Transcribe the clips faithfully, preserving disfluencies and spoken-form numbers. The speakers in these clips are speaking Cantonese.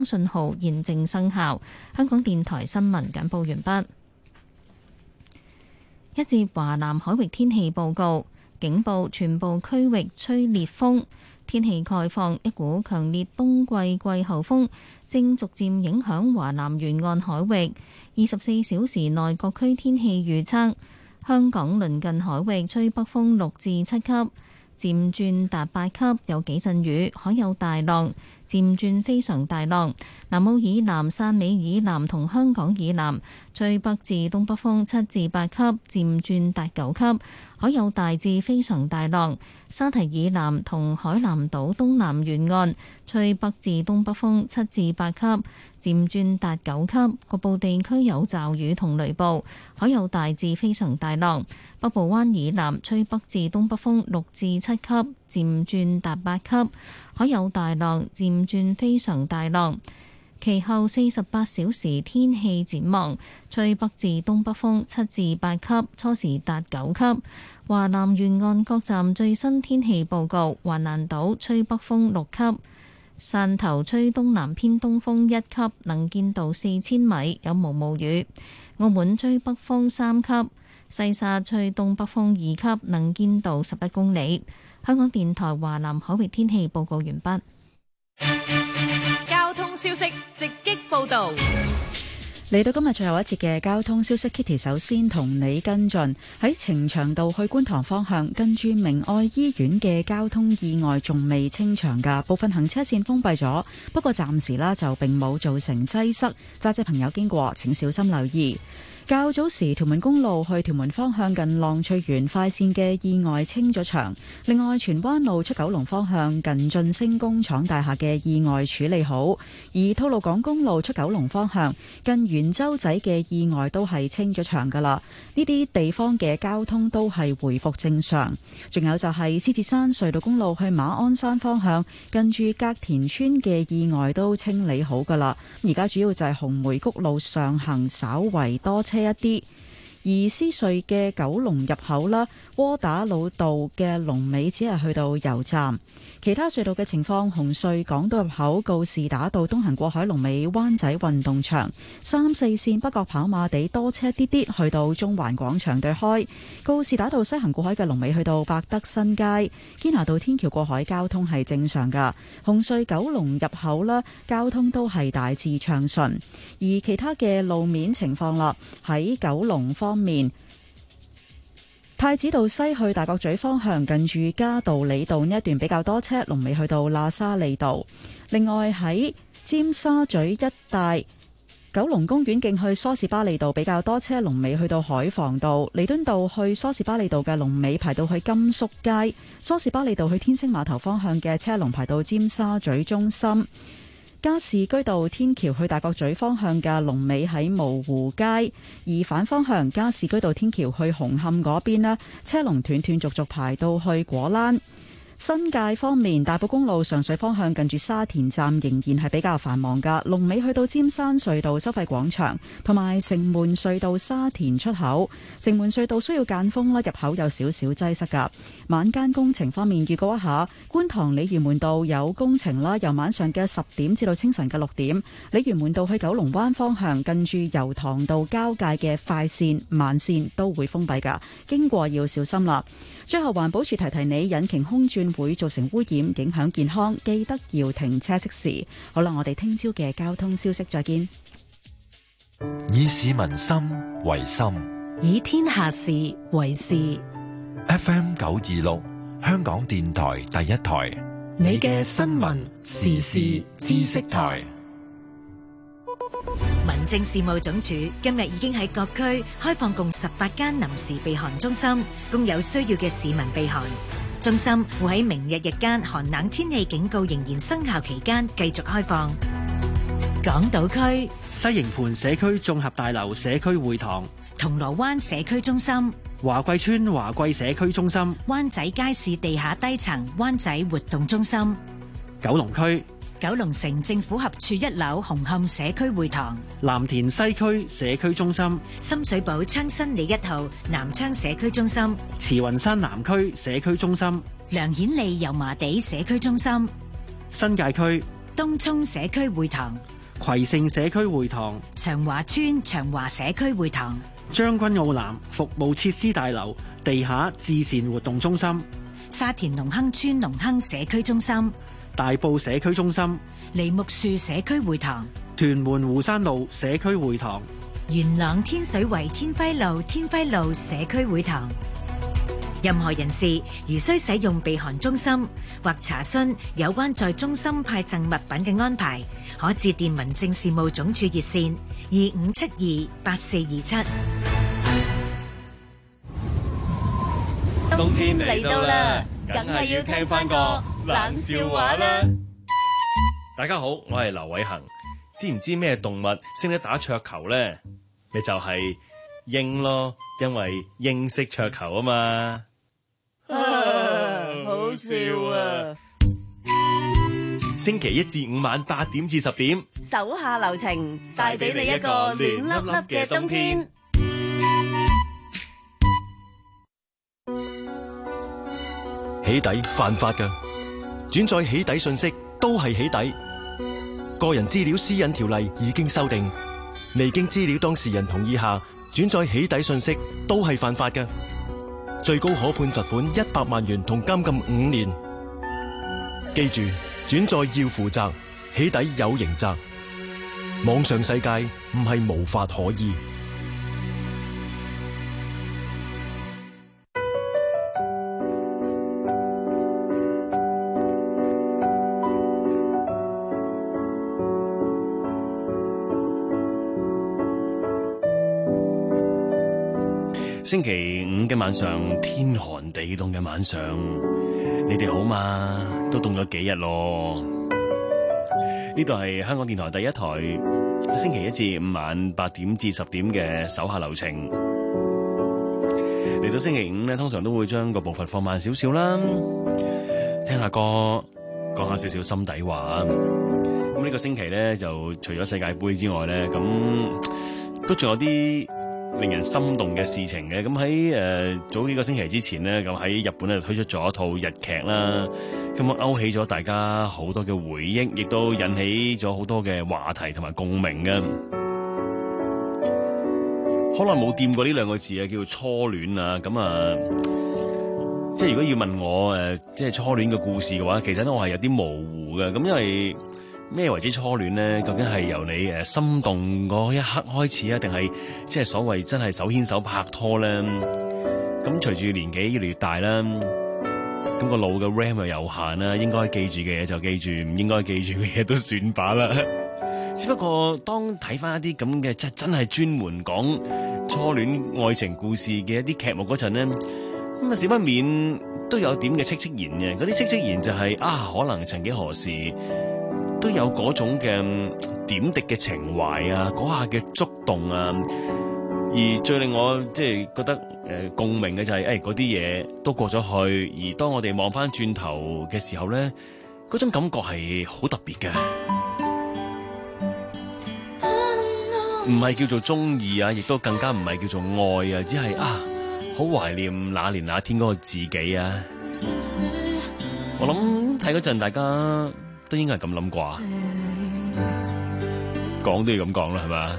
信號現正生效。香港電台新聞簡報完畢。一節華南海域天氣報告，警報全部區域吹烈風。天氣概況，一股強烈冬季季候風正逐漸影響華南沿岸海域。二十四小時內各區天氣預測：香港鄰近海域吹北風六至七級，漸轉達八級，有幾陣雨，海有大浪，漸轉非常大浪。南澳以南、汕尾以南同香港以南吹北至東北風七至八級，漸轉達九級，海有大至非常大浪。沙堤以南同海南島東南沿岸吹北至東北風七至八級，漸轉達九級，局部地區有驟雨同雷暴，海有大至非常大浪。北部灣以南吹北至東北風六至七級，漸轉達八級，海有大浪，漸轉非常大浪。其後四十八小時天氣展望，吹北至東北風七至八級，初時達九級。華南沿岸各站最新天氣報告：橫瀾島吹北風六級，汕頭吹東南偏東風一級，能見度四千米，有毛毛雨；澳門吹北風三級，西沙吹東北風二級，能見度十一公里。香港電台華南海域天氣報告完畢。 交通消息直擊報道。 嚟到今日最後一節嘅交通消息 ，Kitty 首先同你跟進喺呈祥道去觀塘方向，跟住明愛醫院嘅交通意外仲未清場㗎，部分行車線封閉咗，不過暫時啦就並冇造成擠塞，揸車朋友經過請小心留意。較早時屯門公路去屯門方向近浪翠園快線嘅意外清咗場，另外荃灣路出九龍方向近晉升工廠大廈嘅意外處理好，而吐露港公路出九龍方向近元洲仔嘅意外都係清咗場噶啦，呢啲地方嘅交通都係回復正常。仲有就係獅子山隧道公路去馬鞍山方向近住隔田村嘅意外都清理好噶啦，而家主要就係紅梅谷路上行稍為多車一啲，而獅隧嘅九龍入口啦，窩打老道嘅龍尾只係去到油站。其他隧道嘅情況，紅隧港島入口告士打道東行過海龍尾灣仔運動場，三四線北角跑馬地多車啲啲，去到中環廣場對開。告士打道西行過海嘅龍尾去到百德新街，堅拿道天橋過海交通係正常噶。紅隧九龍入口啦，交通都係大致暢順。而其他嘅路面情況啦，喺九龍方面，太子道西去大角咀方向近住嘉道理道呢一段比較多車，龍尾去到喇沙利道。另外喺尖沙咀一帶，九龍公園徑去梳士巴利道比較多車，龍尾去到海防道。彌敦道去梳士巴利道嘅龍尾排到去甘肅街。梳士巴利道去天星碼頭方向嘅車龍排到尖沙咀中心。加士居道天橋去大角咀方向嘅龍尾喺蕪湖街，而反方向加士居道天橋去紅磡嗰邊呢，車龍斷斷續續排到去果欄。新界方面，大埔公路上水方向近住沙田站仍然係比較繁忙噶，龍尾去到尖山隧道收費廣場，同埋城門隧道沙田出口。城門隧道需要間封啦，入口有少少擠塞噶。晚間工程方面，預告一下，觀塘鯉魚門道有工程啦，由晚上嘅十點至到清晨嘅六點，鯉魚門道去九龍灣方向近住油塘道交界嘅快線、慢線都會封閉噶，經過要小心啦。最後環保署提提你，引擎空轉會造成污染，影響健康，記得要停車熄匙。好啦，我哋聽朝嘅交通消息再見。 以市民心為心， 以天下事為事。 F M 九二六，香港電台第一台， 你嘅新聞時事知識台。民政事務總署今日已經喺各區開放共十八間臨時避寒中心，供有需要嘅市民避寒。中心會喺明日日間寒冷天氣警告仍然生效期間繼續開放。港島區西營盤社區綜合大樓社區會堂、 銅鑼灣社區中心、 華貴村華貴社區中心、 灣仔街市地下低層灣仔活動中心、 九龍區九龍城政府合署一樓紅磡社區會堂、 藍田西區社區中心、 深水埗昌新里一號南昌社區中心、 慈雲山南區社區中心、 梁顯利油麻地社區中心、 新界區東涌社區會堂、 葵盛社區會堂、 長華村長華社區會堂、 將軍澳南服務設施大樓地下至善活動中心、 沙田隆亨村隆亨社區中心、 大埔社區中心、 梨木樹社區會堂、 屯門湖山路社區會堂、 元朗天水圍天輝路天輝路社區會堂。任何人士如需使用避寒中心或查詢有關在中心派贈物品嘅安排，可致電民政事務總署熱線二五七二八四二七。 冬天嚟到啦，梗係要聽翻個冷笑話啦！大家好，我係劉偉恒。知唔知咩動物識得打桌球咧？咪就係鷹咯，因為鷹識桌球啊嘛。啊，好笑啊！星期一至五晚八點至十點， 手下留情，帶俾你一個暖粒粒嘅冬天。 起底犯法㗎，轉載起底信息都係起底。個人資料私隱條例已經修訂，未經資料當事人同意下轉載起底信息都係犯法㗎，最高可判罰款一百萬元同監禁五年。記住，轉載要負責，起底有刑責。網上世界唔係無法可依。 星期五嘅晚上，天寒地凍嘅晚上，你哋好嘛？都凍咗幾日咯。呢度係香港電台第一台，星期一至五晚八點至十點嘅手下留情。嚟到星期五咧，通常都會將個步伐放慢少少啦，聽下歌，講下少少心底話。咁呢個星期咧，就除咗世界盃之外咧，咁都仲有啲令人心動嘅事情嘅。咁喺誒早幾個星期之前呢，咁喺日本咧推出咗一套日劇啦，咁啊勾起咗大家好多嘅回憶，亦都引起咗好多嘅話題同埋共鳴嘅。可能冇掂過呢兩個字啊，叫做初戀啊。咁啊，即係如果要問我誒，即係初戀嘅故事嘅話，其實咧我係有啲模糊嘅。咁因為咩為之初戀咧？究竟係由你誒心動嗰一刻開始啊，定係即係所謂真係手牽手拍拖咧？咁隨住年紀越嚟越大啦，咁個腦嘅 RAM 又有限啦，應該記住嘅嘢就記住，唔應該記住嘅嘢都算罷啦。只不過當睇翻一啲咁嘅即係真係專門講初戀愛情故事嘅一啲劇目嗰陣咧，咁啊少不免都有點嘅戚戚然嘅。嗰啲戚戚然就係、是、啊，可能曾幾何時都有嗰種嘅點滴嘅情懷啊，嗰下嘅觸動啊，而最令我即係覺得誒、呃、共鳴嘅就係誒嗰啲嘢都過咗去，而當我哋望翻轉頭嘅時候咧，嗰種感覺係好特別嘅，唔係叫做中意啊，亦都更加唔係叫做愛啊，只係啊好懷念那年那天嗰個自己啊。我諗睇嗰陣大家都應該係咁諗啩，講都要咁講啦，係嘛？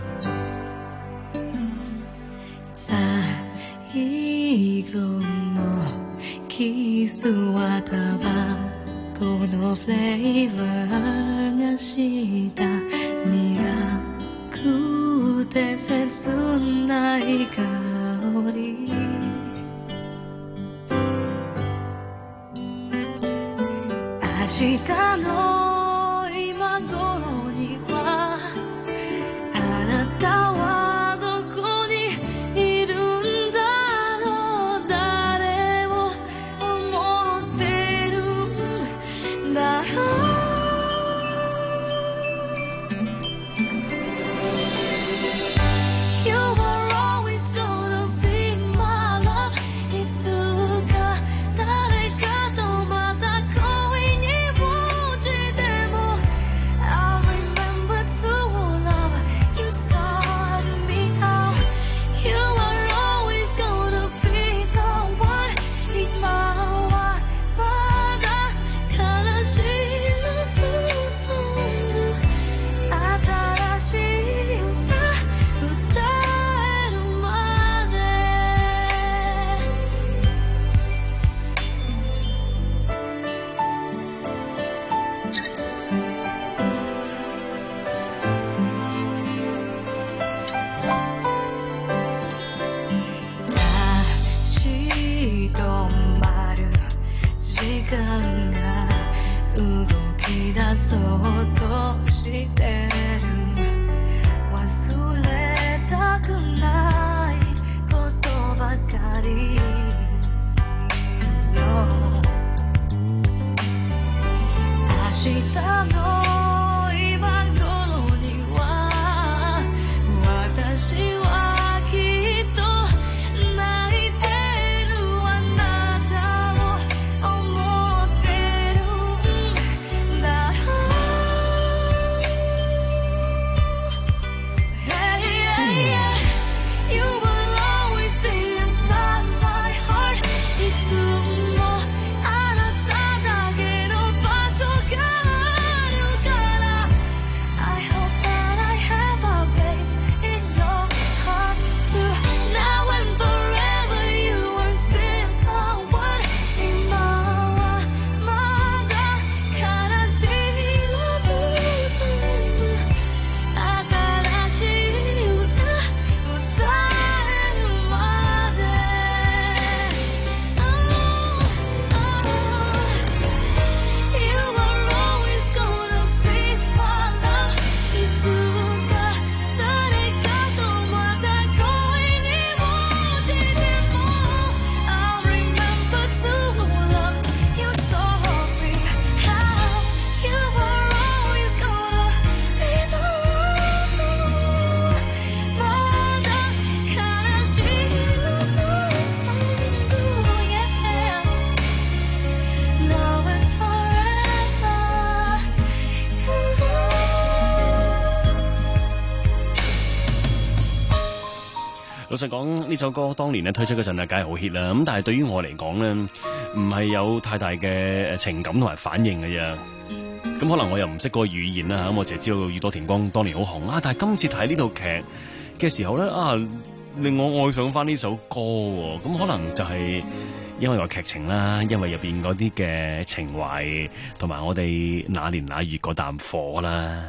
老實講，呢首歌當年咧推出嗰陣啊，梗係好 hit 啦。咁但係對於我嚟講咧，唔係有太大嘅情感同埋反應嘅啫。咁可能我又唔識嗰個語言啦，咁我淨係知道宇多田光當年好紅啊。但係今次睇呢套劇嘅時候咧，啊令我愛上翻呢首歌喎。咁可能就係因為個劇情啦，因為入邊嗰啲嘅情懷，同埋我哋那年那月嗰啖火啦。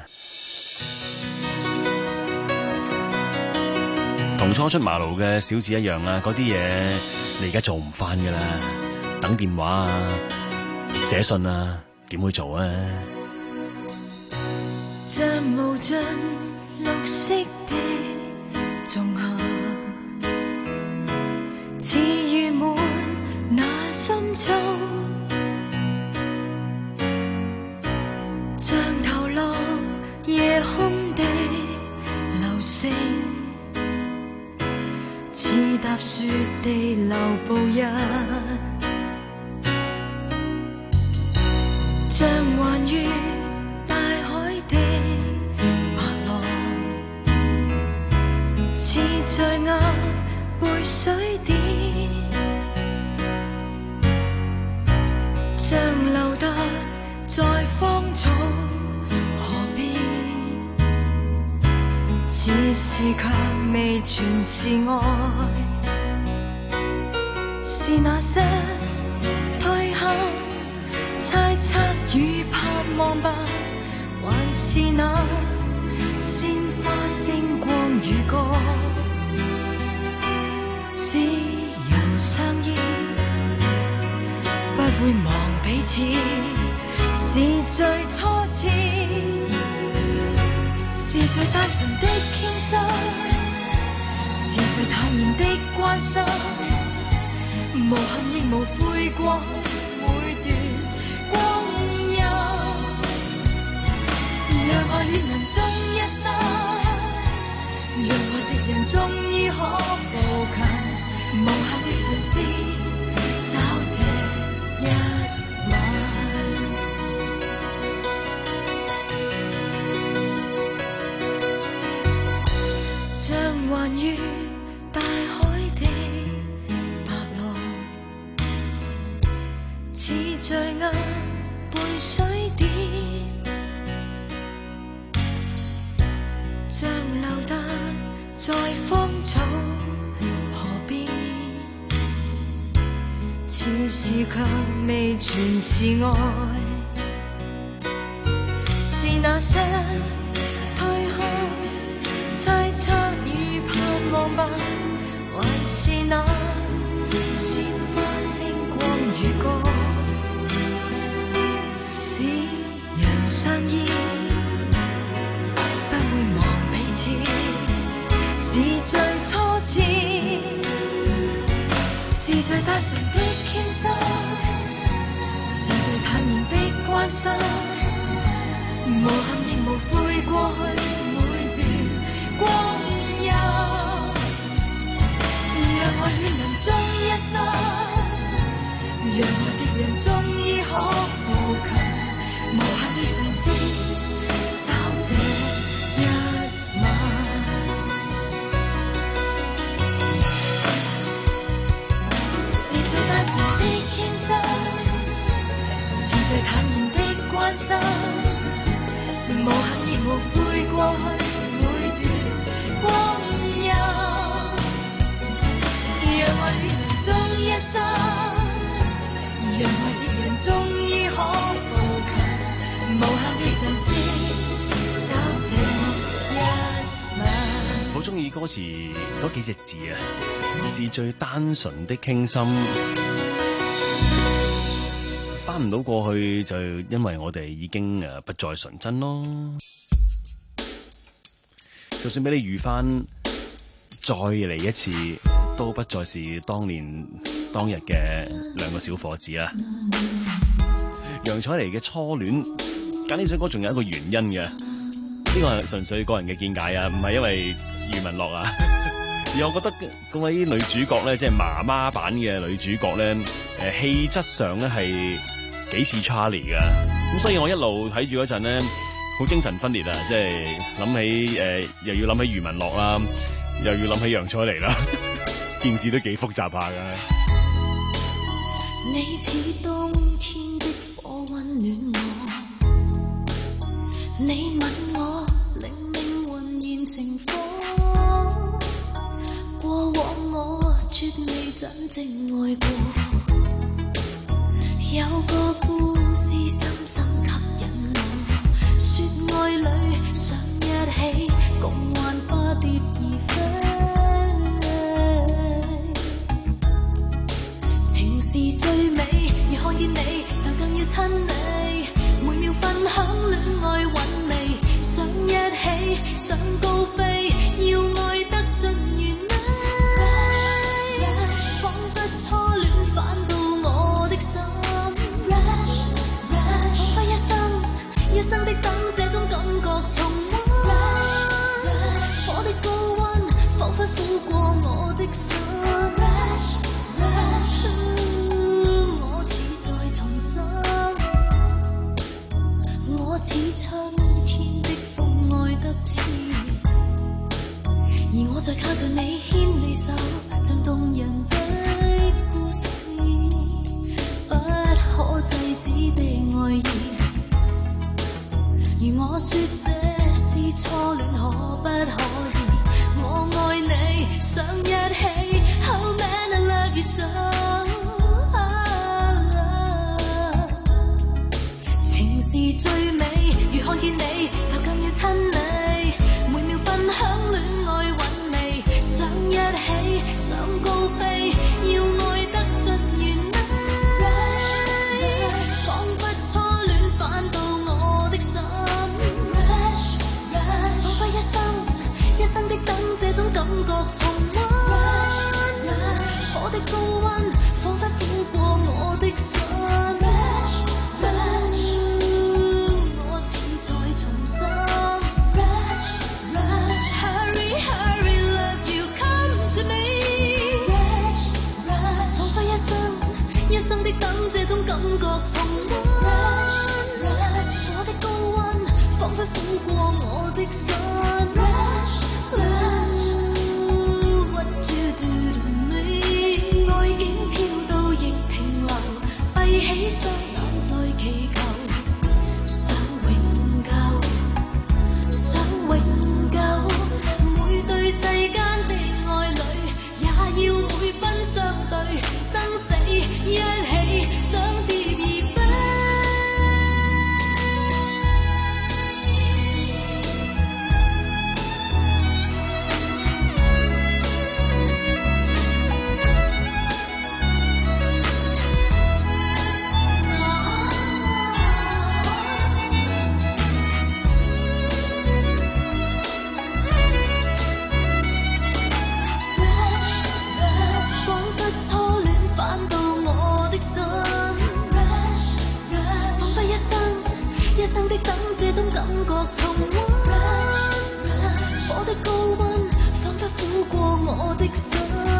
同初出茅廬嘅小子一樣啊，嗰啲嘢你而家做唔翻噶啦，等電話啊、寫信啊，點會做啊？ 像無盡綠色的仲夏，似雨滿那深秋，像投落夜空的流星，似踏雪地流步日，像環越大海的白浪，似醉鴨背水點，像留達在芳草河邊，此時卻未全是愛，是那些退後猜測與盼望吧，還是那鮮花星光與歌，是人相依不會忘彼此，是最初次，是最單純的傾心，是最坦然的關心，無憾亦無悔過去每段光陰，讓愛戀能終一生，讓愛的人終於可步近，無限的嘗試找這一晚，像環越大海的白浪，似醉鴨背水點，像留達在芳草河邊，此時卻未全是愛，是那些退後猜測與盼望吧，還是那鮮花星光與歌，使人相依不會忘彼此，是最初次，是最單純的傾心，是最坦然的關心，無憾亦無悔過去每段光陰，讓愛戀能終一生，讓愛的人終於可步近，無限的嘗試找這一晚，是最單純的傾心，是最坦然的關心，無憾亦無悔過去每段光陰，讓愛戀能終一生，讓愛的人終於可步近，無限的嘗試找這一晚。 好中意歌詞嗰幾隻字啊，是最單純的傾心。翻唔到過去就因為我哋已經誒不再純真咯。就算俾你遇翻再嚟一次，都不再是當年當日嘅兩個小伙子啦。楊采妮嘅初戀，揀呢首歌仲有一個原因嘅，呢個係純粹個人嘅見解啊，唔係因為余文樂啊。而我覺得嗰位女主角咧，即係媽媽版嘅女主角咧，誒氣質上咧係幾似 Charlie 噶，咁所以我一路睇住嗰陣咧，好精神分裂啊！即係諗起誒、呃，又要諗起余文樂啦， 又要諗起楊采妮啦，件事都幾複雜下㗎。 你似冬天的火溫暖我，你吻我令命渾然情況，過往我絕未真正愛過，有個故事深深吸引我，說愛侶想一起共幻化蝶而飛，情是最美，如看見你就更要親你，每秒分享戀愛韻味，想一起想高飛，要愛得盡完美，彷彿初戀返到我的心，彷彿一生一生的等這種感覺重溫，火的高溫彷彿撫過我的心，我似在重生，我似春天的風愛得痴，而我在靠着你牽你手，像動人的故事，不可制止的愛意，如我說這是初戀可不可以，我愛你想一起 Oh man I love you so， 情是最美，如看見你就更要親你，每秒分享戀愛韻味，想一起想高飛，要愛得盡完美，彷彿初戀返到我的心，彷彿一生一生的等這種感覺重溫，火的高溫彷彿撫過我的心，我似在重生。Hurry hurry love you come to me， 彷彿一生一生的等這種感覺重溫，火的高溫彷彿撫過我的心。What you do to me， 愛已飄到亦停留，閉起雙眼在祈求，想永久，想永久，每對世間的愛侶，也要每分相對，生死一起將蝶兒飛。彷彿初戀返到我的心，彷彿一生一生的等這種感覺重溫，火的高溫彷彿撫過我的心，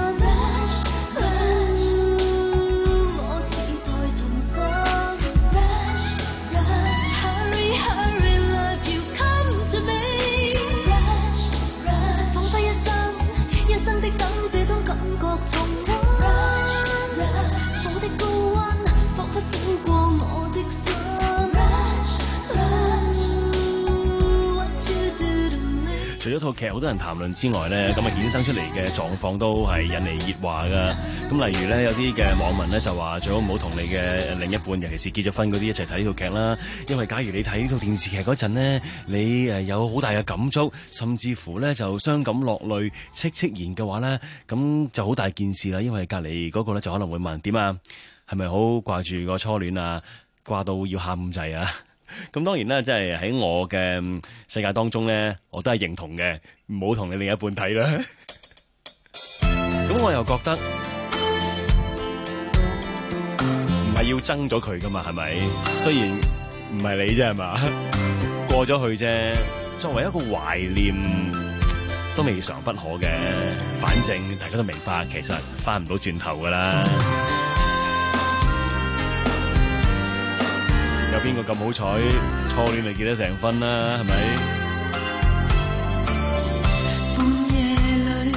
我似在重生。Hurry hurry love you come to me， 彷彿一生一生的等這種感覺重溫，火的高溫彷彿撫過我的心。What you do to me， 除咗套劇好多人談論之外咧，咁啊衍生出嚟嘅狀況都係引嚟熱話噶。咁例如咧，有啲嘅網民咧就話最好唔好同你嘅另一半，尤其是結咗婚嗰啲一齊睇呢套劇啦。因為假如你睇呢套電視劇嗰陣呢，你誒有好大嘅感觸，甚至乎咧就傷感落淚、戚戚然嘅話咧，咁就好大件事啦。因為隔離嗰個咧就可能會問點啊，係咪好掛住個初戀啊，掛到要喊咁滯啊？咁當然啦，即係喺我嘅世界當中咧，我都係認同嘅，唔好同你另一半睇啦。咁我又覺得唔係要憎咗佢噶嘛，係咪？雖然唔係你啫，係嘛？過咗去啫，作為一個懷念都未嘗不可嘅。反正大家都明白，其實翻唔到轉頭噶啦。有邊個咁好彩，初戀就結得成婚啦，係咪？ 半夜裏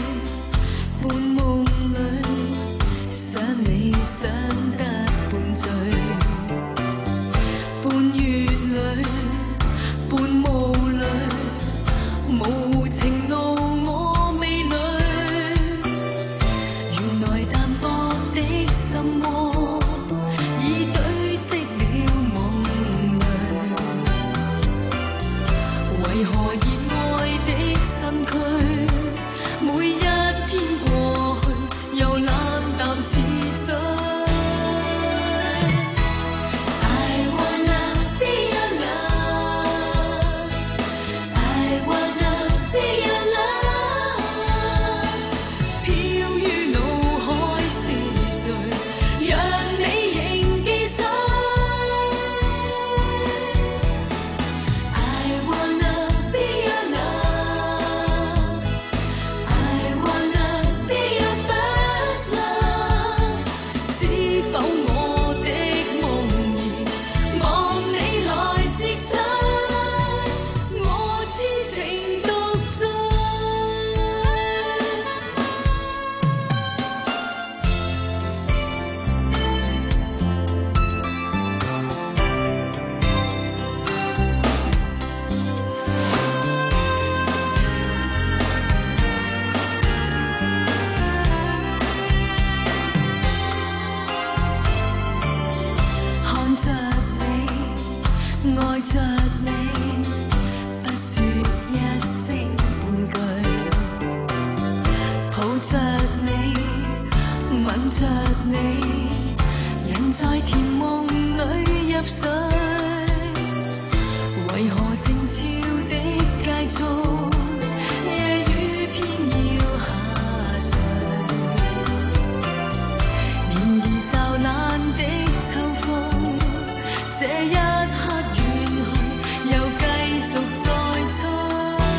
着你，吻着你，人在甜夢裏入睡，為何靜悄的街中，夜雨偏要下垂，然而驟冷的秋風，這一刻遠去，又繼續再吹。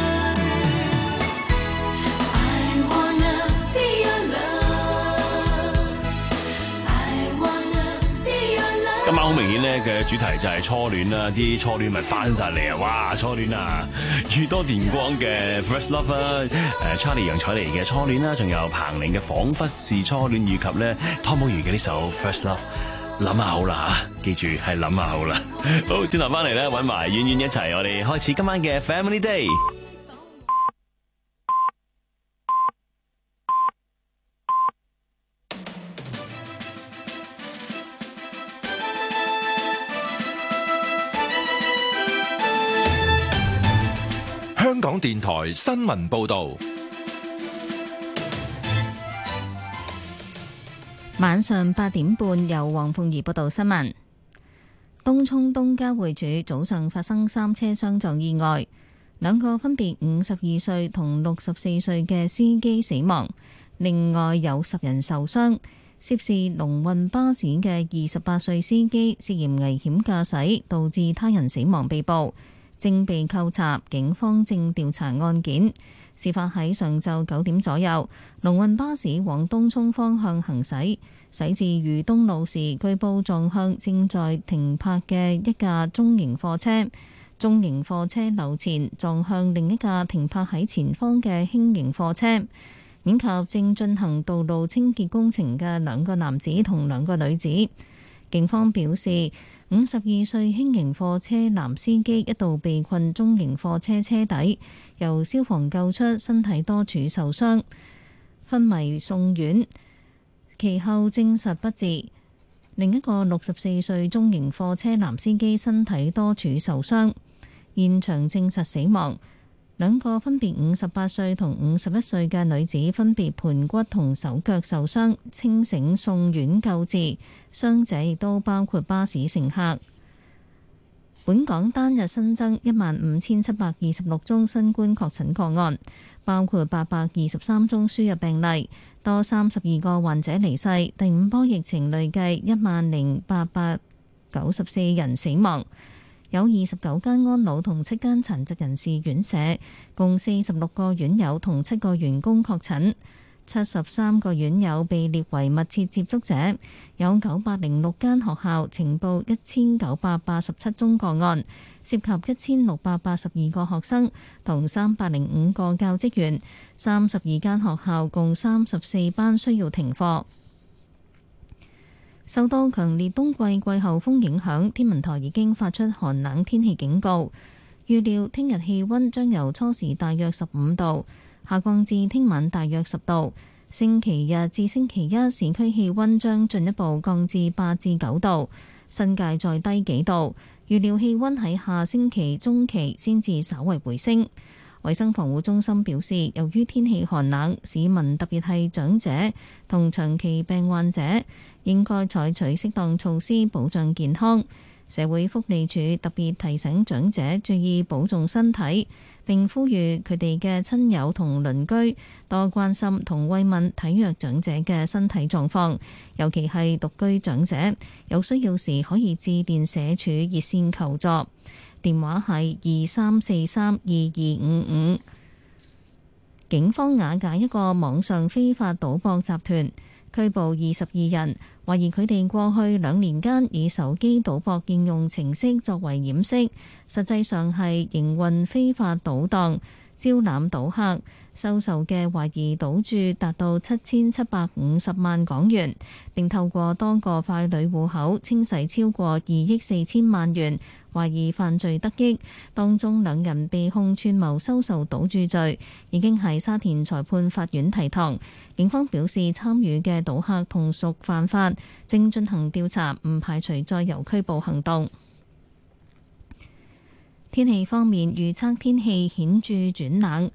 今晚好明顯咧嘅主題就係初戀啦，啲初戀咪翻晒嚟啊！哇，初戀啊，宇多田光嘅 First Love 啦，誒 Charlie 楊采妮嘅初戀啦，仲有彭羚嘅彷彿是初戀，以及咧湯寶如嘅呢首 First Love， 諗下好啦嚇，記住係諗下好啦。好，轉頭翻嚟咧揾埋遠遠一齊，我哋開始今晚嘅 Family Day。 香港電台新聞報導， 晚上八點半由黃鳳儀報道新聞。東涌東交匯處早上發生三車相撞意外，兩個分別五十二歲同六十四歲嘅司機死亡，另外有十人受傷。涉事龍運巴士嘅二十八歲司機涉嫌危險駕駛，導致他人死亡被捕，正被扣查，警方正調查案件。事發喺上晝九點左右，龍運巴士往東涌方向行駛，駛至裕東路時，據報撞向正在停泊嘅一架中型貨車，中型貨車流前撞向另一架停泊喺前方嘅輕型貨車，以及正進行道路清潔工程嘅兩個男子同兩個女子。警方表示，五十二歲輕型貨車男司機一度被困中型貨車車底，由消防救出，身體多處受傷，昏迷送院，其後證實不治。另一個六十四歲中型貨車男司機身體多處受傷，現場證實死亡。兩個分別五十八歲同五十一歲嘅女子分別盤骨同手腳受傷，清醒送院救治。傷者亦都包括巴士乘客。本港單日新增一萬五千七百二十六宗新冠確診個案，包括八百二十三宗輸入病例，多三十二個患者離世。第五波疫情累計一萬零八百九十四人死亡。有二十九間安老同七間殘疾人士院舍，共四十六個院友同七個員工確診，七十三個院友被列為密切接觸者。有九百零六間學校呈報一千九百八十七宗個案，涉及一千六百八十二個學生同三百零五個教職員。三十二間學校共三十四班需要停課。受到強烈冬季季候風影響，天文台已經發出寒冷天氣警告。預料聽日氣溫將由初時大約十五度下降至聽晚大約十度。星期日至星期一市區氣溫將進一步降至八至九度，新界再低幾度。預料氣溫喺下星期中期先至稍為回升。衛生防護中心表示，由於天氣寒冷，市民特別係長者同長期病患者應該採取適當措施保障健康。社會福利署特別提醒長者注意保重身體，並呼籲佢哋嘅親友同鄰居多關心同慰問體弱長者嘅身體狀況，尤其係獨居長者，有需要時可以致電社署熱線求助，電話係二三四三二二五五。警方瓦解一個網上非法賭博集團，拘捕二十二人，懷疑佢哋過去兩年間以手機賭博應用程式作為掩飾，實際上係營運非法賭檔，招攬賭客，收受嘅懷疑賭注達到七千七百五十萬港元，並透過多個傀儡戶口清洗超過二億四千萬元，懷疑犯罪得益。當中兩人被控串謀收受賭注罪，已經喺沙田裁判法院提堂。警方表示，參與嘅賭客同屬犯法，正進行調查，唔排除再有拘捕行動。天氣方面，預測天氣顯著轉冷。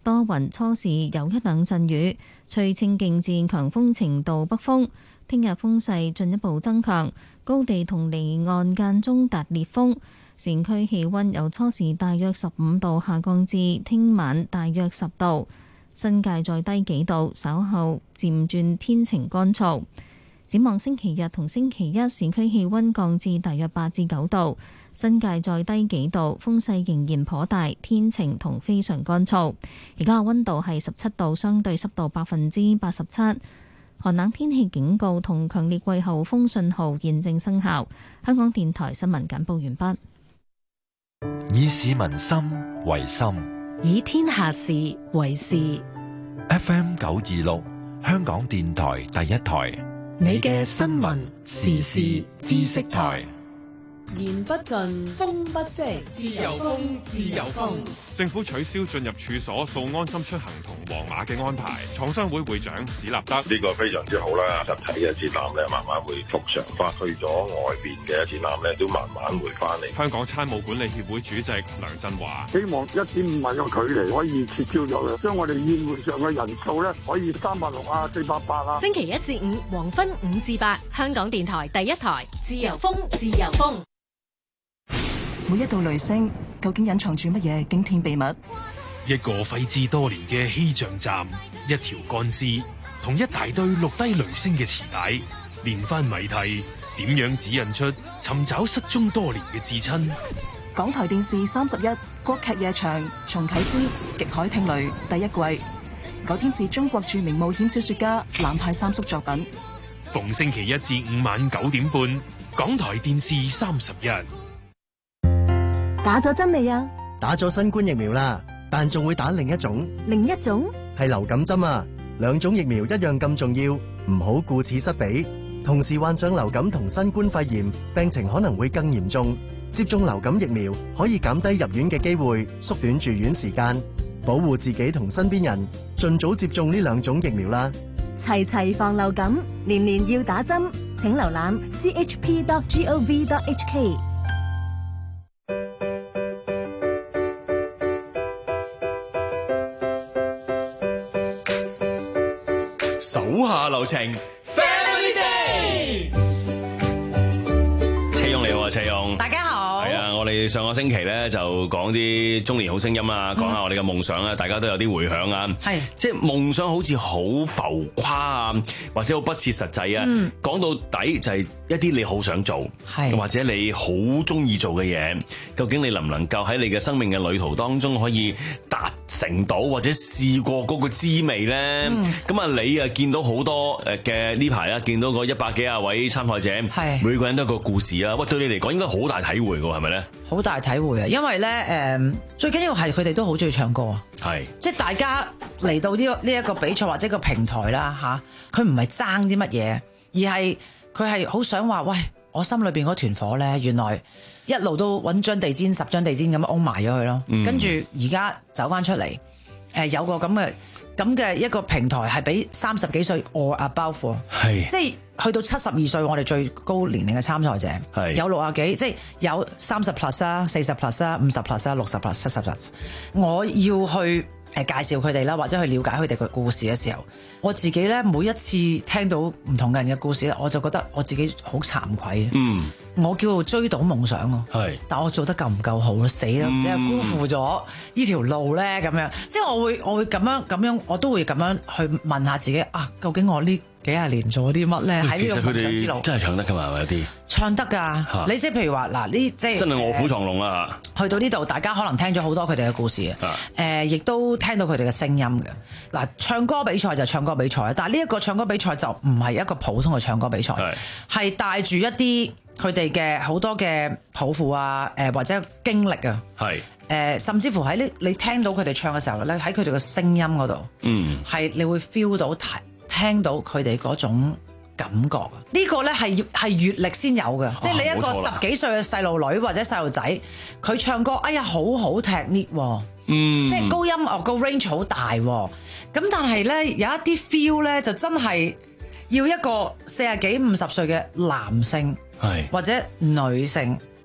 多雲，初時有一兩陣雨，吹清勁至強風程度北風。聽日風勢進一步增強，高地同離岸間中達烈風。城區氣溫由初時大約十五度下降至聽晚大約十度，新界再低幾度，稍後漸轉天晴乾燥。展望星期日同星期一，市區氣溫降至大約八至九度，新界再低幾度，風勢仍然頗大，天晴同非常乾燥。而家嘅溫度係十七度，相對濕度百分之八十七。寒冷天氣警告同強烈季候風信號現正生效。香港電台新聞簡報完畢。 以市民心為心， 以天下事為事。 F M 九二六，香港電台第一台， 你嘅新聞時事知識台。 言不盡，風不息，自由風，自由風。 政府取消進入處所掃安心出行同黃碼嘅安排。廠商會會長史立德： 呢個非常之好啦，實體嘅展覽咧慢慢會復常化，去咗外邊嘅展覽咧都慢慢會翻嚟。 香港餐務管理協會主席梁振華： 希望一點五米嘅距離可以撤銷咗啦，將我哋宴會上嘅人數咧可以三百六啊、四百八啊。 星期一至五黃昏五至八，香港電台第一台，自由風，自由風。 每一道雷聲究竟隱藏住乜嘢驚天秘密？ 一個廢置多年嘅氣象站，一條乾屍，同一大堆錄低雷聲嘅磁帶，連番謎題，點樣指引出尋找失蹤多年嘅至親？ 港台電視三十一國劇夜場重啟之極海聽雷第一季，改編自中國著名冒險小說家南派三叔作品。 逢星期一至五晚九點半，港台電視三十一。 打咗針未啊？ 打咗新冠疫苗啦，但仲會打另一種。 另一種？ 係流感針啊！兩種疫苗一樣咁重要，唔好顧此失彼。同時患上流感同新冠肺炎，病情可能會更嚴重。接種流感疫苗可以減低入院嘅機會，縮短住院時間，保護自己同身邊人。盡早接種呢兩種疫苗啦！ 齊齊防流感，年年要打針。請瀏覽 c h p dot gov dot h k。 手下留情 ，Family Day。車勇你好啊，車勇。 大家好。 係啊，我哋上個星期咧就講啲中年好聲音啊，講下我哋嘅夢想啊，大家都有啲回響啊。係，即係夢想好似好浮誇啊，或者好不切實際啊。講、嗯、到底就係一啲你好想做，或者你好中意做嘅嘢，究竟你能唔能夠喺你嘅生命嘅旅途當中可以達成到，或者試過嗰個滋味咧？咁、嗯、啊，你啊見到好多誒嘅呢排啊，見到個一百幾廿位參賽者，每個人都有個故事啊。喂，對你嚟講應該好大體會㗎，係咪咧？ 好大體會啊！因為咧，誒、呃，最緊要係佢哋都好中意唱歌啊。係，即係大家嚟到呢、這個呢一、這個比賽或者個平台啦，吓，佢唔係爭啲乜嘢，而係佢係好想話，喂，我心裏邊嗰團火咧，原來一路都揾張地氈、十張地氈咁樣擁埋咗佢咯。嗯、跟住而家走翻出嚟，誒、呃，有個咁嘅咁嘅一個平台係俾三十幾歲 or above， 係，即係。去到七十二歲，我哋最高年齡嘅參賽者，有六啊幾，即係有三十 plus 啊、四十 plus 啊、五十 plus 啊、六十 plus、七十 plus。我要去誒介紹佢哋啦，或者去了解佢哋嘅故事嘅時候，我自己咧每一次聽到唔同嘅人嘅故事咧，我就覺得我自己好慚愧。嗯，我叫做追到夢想啊，係，但我做得夠唔夠好咧？死啦，即係辜負咗呢條路咧，咁樣，即係我會我會咁樣咁樣，我都會咁樣去問下自己啊，究竟我呢幾廿年做啲乜咧？喺呢個夢想之路，真係唱得噶嘛？有啲唱得噶，你即係譬如話嗱，呢即係真係臥虎藏龍啊！去到呢度，大家可能聽咗好多佢哋嘅故事啊，誒，亦都聽到佢哋嘅聲音嘅。嗱，唱歌比賽就唱歌比賽，但係呢一個唱歌比賽就唔係一個普通嘅唱歌比賽，係帶住一啲佢哋嘅好多嘅抱負啊，誒或者經歷啊，係誒，甚至乎喺呢你聽到佢哋唱嘅時候咧，喺佢哋嘅聲音嗰度，嗯，係你會 feel 到睇。聽到佢哋嗰種感覺啊！呢個咧係係閲歷先有嘅，即係你一個十幾歲嘅細路女或者細路仔，佢唱歌，哎呀好好踢 lift 喎，嗯，即係高音樂個 range 好大喎，咁但係咧有一啲 feel 咧就真係要一個四十幾五十歲嘅男性，係或者女性。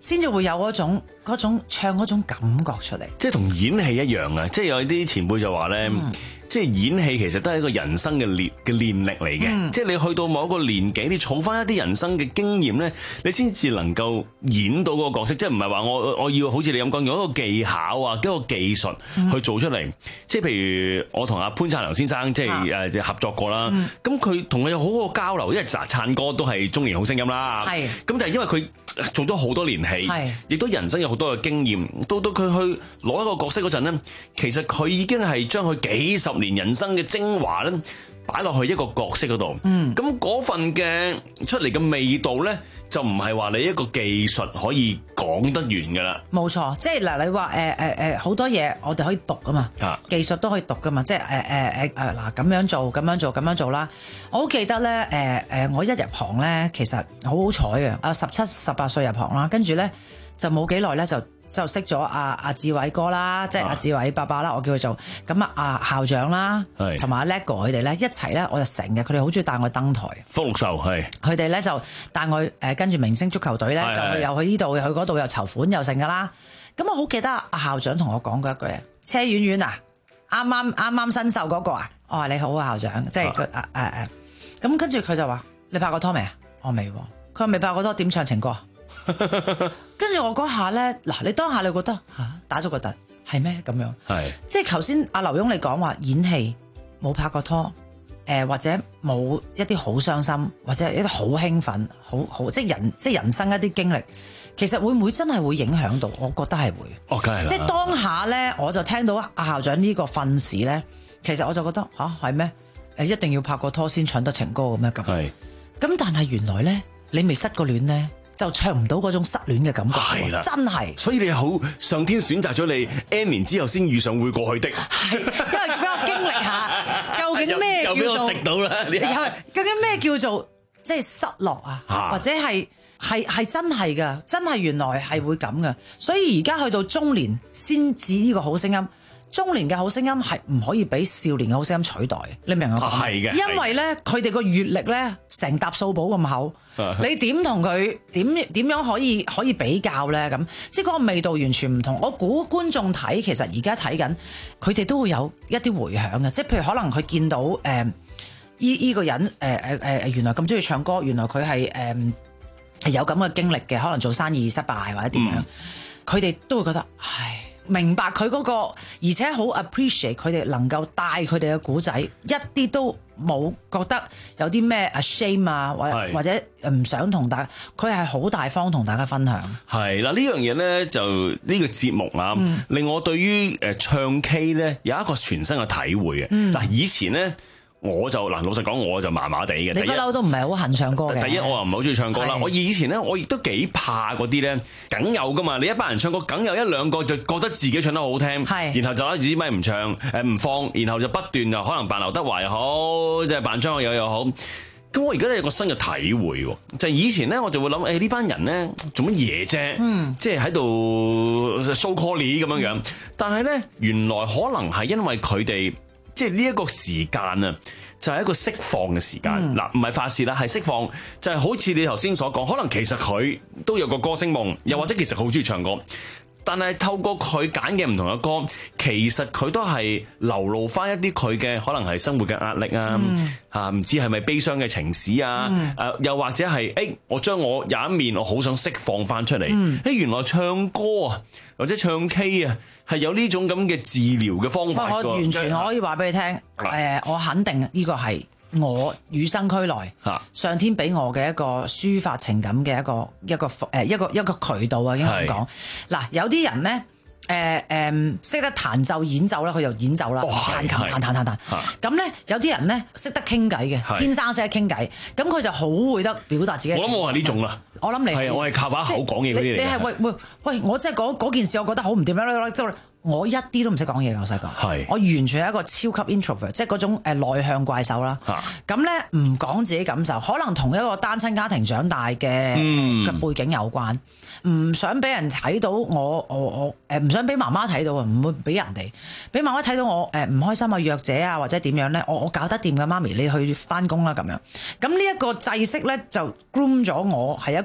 先至會有嗰種嗰種唱嗰種感覺出嚟。 即係同演戲一樣啊！即係有啲前輩就話咧。嗯即係演戲其實都係一個人生嘅練嘅練力嚟嘅，嗯、即係你去到某一個年紀，你儲翻一啲人生嘅經驗咧，你先至能夠演到嗰個角色。即係唔係話我我要好似你咁講用一個技巧啊，一個技術去做出嚟。嗯、即係譬如我同阿潘燦良先生即係誒合作過啦，咁佢同佢有好好嘅交流，因為燦哥都係中年好聲音啦，咁是就係因為佢做咗好多年戲，亦都是人生有好多嘅經驗。到到佢去攞一個角色嗰陣咧，其實佢已經係將佢幾十連人生嘅精華咧，擺落去一個角色嗰度。嗯，咁嗰份嘅出嚟嘅味道咧，就唔係話你一個技術可以講得完噶啦。冇錯，即係嗱，你話誒誒誒好多嘢我哋可以讀噶嘛，啊、技術都可以讀噶嘛，即係誒誒誒誒嗱咁樣做，咁樣做，咁樣做啦。我好記得咧，誒、呃、誒，我一入行咧，其實好好彩嘅，啊十七十八歲入行啦，跟住咧就冇幾耐咧就。就識咗阿阿志偉哥啦，即係阿志偉爸爸啦，我叫佢做咁啊。阿校長啦，同埋阿叻哥佢哋咧一齊咧，我就成日佢哋好中意帶我登台。福祿壽係佢哋咧就帶我誒跟住明星足球隊咧，就去又去呢度又去嗰度又籌款又成噶啦。咁我好記得阿校長同我講過一句啊，車婉婉啊，啱啱啱啱新秀嗰個啊，我話你好啊校長，即係佢誒誒誒，咁跟住佢就話你拍過拖未啊？我未喎，佢話未拍過拖，點唱情歌？跟住我嗰下咧，嗱你當下你覺得吓、啊、打咗個突係咩咁樣？係是即係頭先阿劉墉你講話演戲冇拍過拖，誒、呃、或者冇一啲好傷心，或者係一啲好興奮，好好即係人即係人生一啲經歷，其實會唔會真係會影響到？我覺得係會。哦，梗係啦。即係當下咧，我就聽到阿校長呢個訓示咧，其實我就覺得吓係咩？誒一定要拍過拖先唱得情歌咁樣咁。係。咁是但係原來咧，你未失過戀咧。就唱唔到嗰種失戀嘅感覺，係啦，真係。所以你好上天選擇咗你 N 年之後先遇上會過去的，係因為俾我經歷下究竟咩叫做又俾我食到啦。究竟咩叫做即係失落啊？啊或者係係係真係噶，真係原來係會咁噶。所以而家去到中年先至呢個好聲音。中年嘅好聲音係唔可以俾少年嘅好聲音取代，你明唔明我講？係嘅，因為咧佢哋個閲歷咧成沓數簿咁厚，你點同佢點點樣可以可以比較咧？咁即係嗰個味道完全唔同。我估觀眾睇其實而家睇緊，佢哋都會有一啲迴響嘅，即係譬如可能佢見到誒依依個人誒誒誒原來咁中意唱歌，原來佢係誒係有咁嘅經歷嘅，可能做生意失敗或者點樣，佢哋、嗯、都會覺得唉。明白佢嗰個，而且好 appreciate 佢哋能夠帶佢哋嘅古仔，一啲都冇覺得有啲咩 shame 啊，或者或者唔想同大家，佢係好大方同大家分享。係嗱，呢樣嘢咧就呢個節目啊，嗯、令我對於誒唱 K 咧有一個全新嘅體會嘅。嗱、嗯，以前咧。我就嗱，老實講，我就麻麻地嘅。你不嬲都唔係好恨唱歌嘅。第一，我又唔係好中意唱歌啦。是我以前咧，我亦都幾怕嗰啲咧，梗有噶嘛。你一班人唱歌，梗有一兩個就覺得自己唱得好聽，是然後就攞住支咪唔唱，誒唔放，然後就不斷就可能扮劉德華又好，即係扮張學友又好。咁我而家咧有個新嘅體會喎，就係、以前咧我就會諗，誒、欸、呢班人咧做乜嘢啫？嗯、即係喺度 show call 咁樣樣。嗯、但係咧，原來可能係因為佢哋。即係呢一個時間啊，就係一個釋放嘅時間。嗱、嗯，唔係發泄啦，係釋放，就係、是、好似你頭先所講，可能其實佢都有個歌星夢，又或者其實好中意唱歌，但係透過佢揀嘅唔同嘅歌，其實佢都係流露翻一啲佢嘅可能係生活嘅壓力啊，嚇唔、嗯、知係咪悲傷嘅情史啊？誒、嗯呃，又或者係誒、欸，我將我有一面我好想釋放翻出嚟。誒、嗯欸，原來唱歌啊，或者唱 K 啊。係有呢種咁嘅治療嘅方法。我完全可以話俾你聽，誒、呃，我肯定呢個係我與生俱來，上天俾我嘅一個抒發情感嘅一個一個誒一個一個渠道啊，應該咁講。嗱是，有啲人咧，誒誒識得彈奏演奏啦，佢就演奏啦，彈琴彈彈彈彈。咁咧有啲人咧識得傾偈嘅，天生識得傾偈，咁佢就好會得表達自己。我諗我係呢種啦。我諗你係，我係靠把口講嘢嗰啲嚟嘅。你係喂喂喂，我真係嗰嗰件事，我覺得好唔掂啦！即係我一啲都唔識講嘢，我細個，係我完全係一個超級 introvert，即係嗰種誒內向怪獸啦。咁咧唔講自己感受，可能同一個單親家庭長大嘅嘅背景有關。唔想俾人睇到我我我誒，唔想俾媽媽睇到啊，唔會俾人哋俾媽媽睇到我誒唔開心啊、弱者啊或者點樣咧，我我搞得掂嘅媽咪，你去翻工啦咁樣。咁呢一個制式咧就 groom 咗我係一個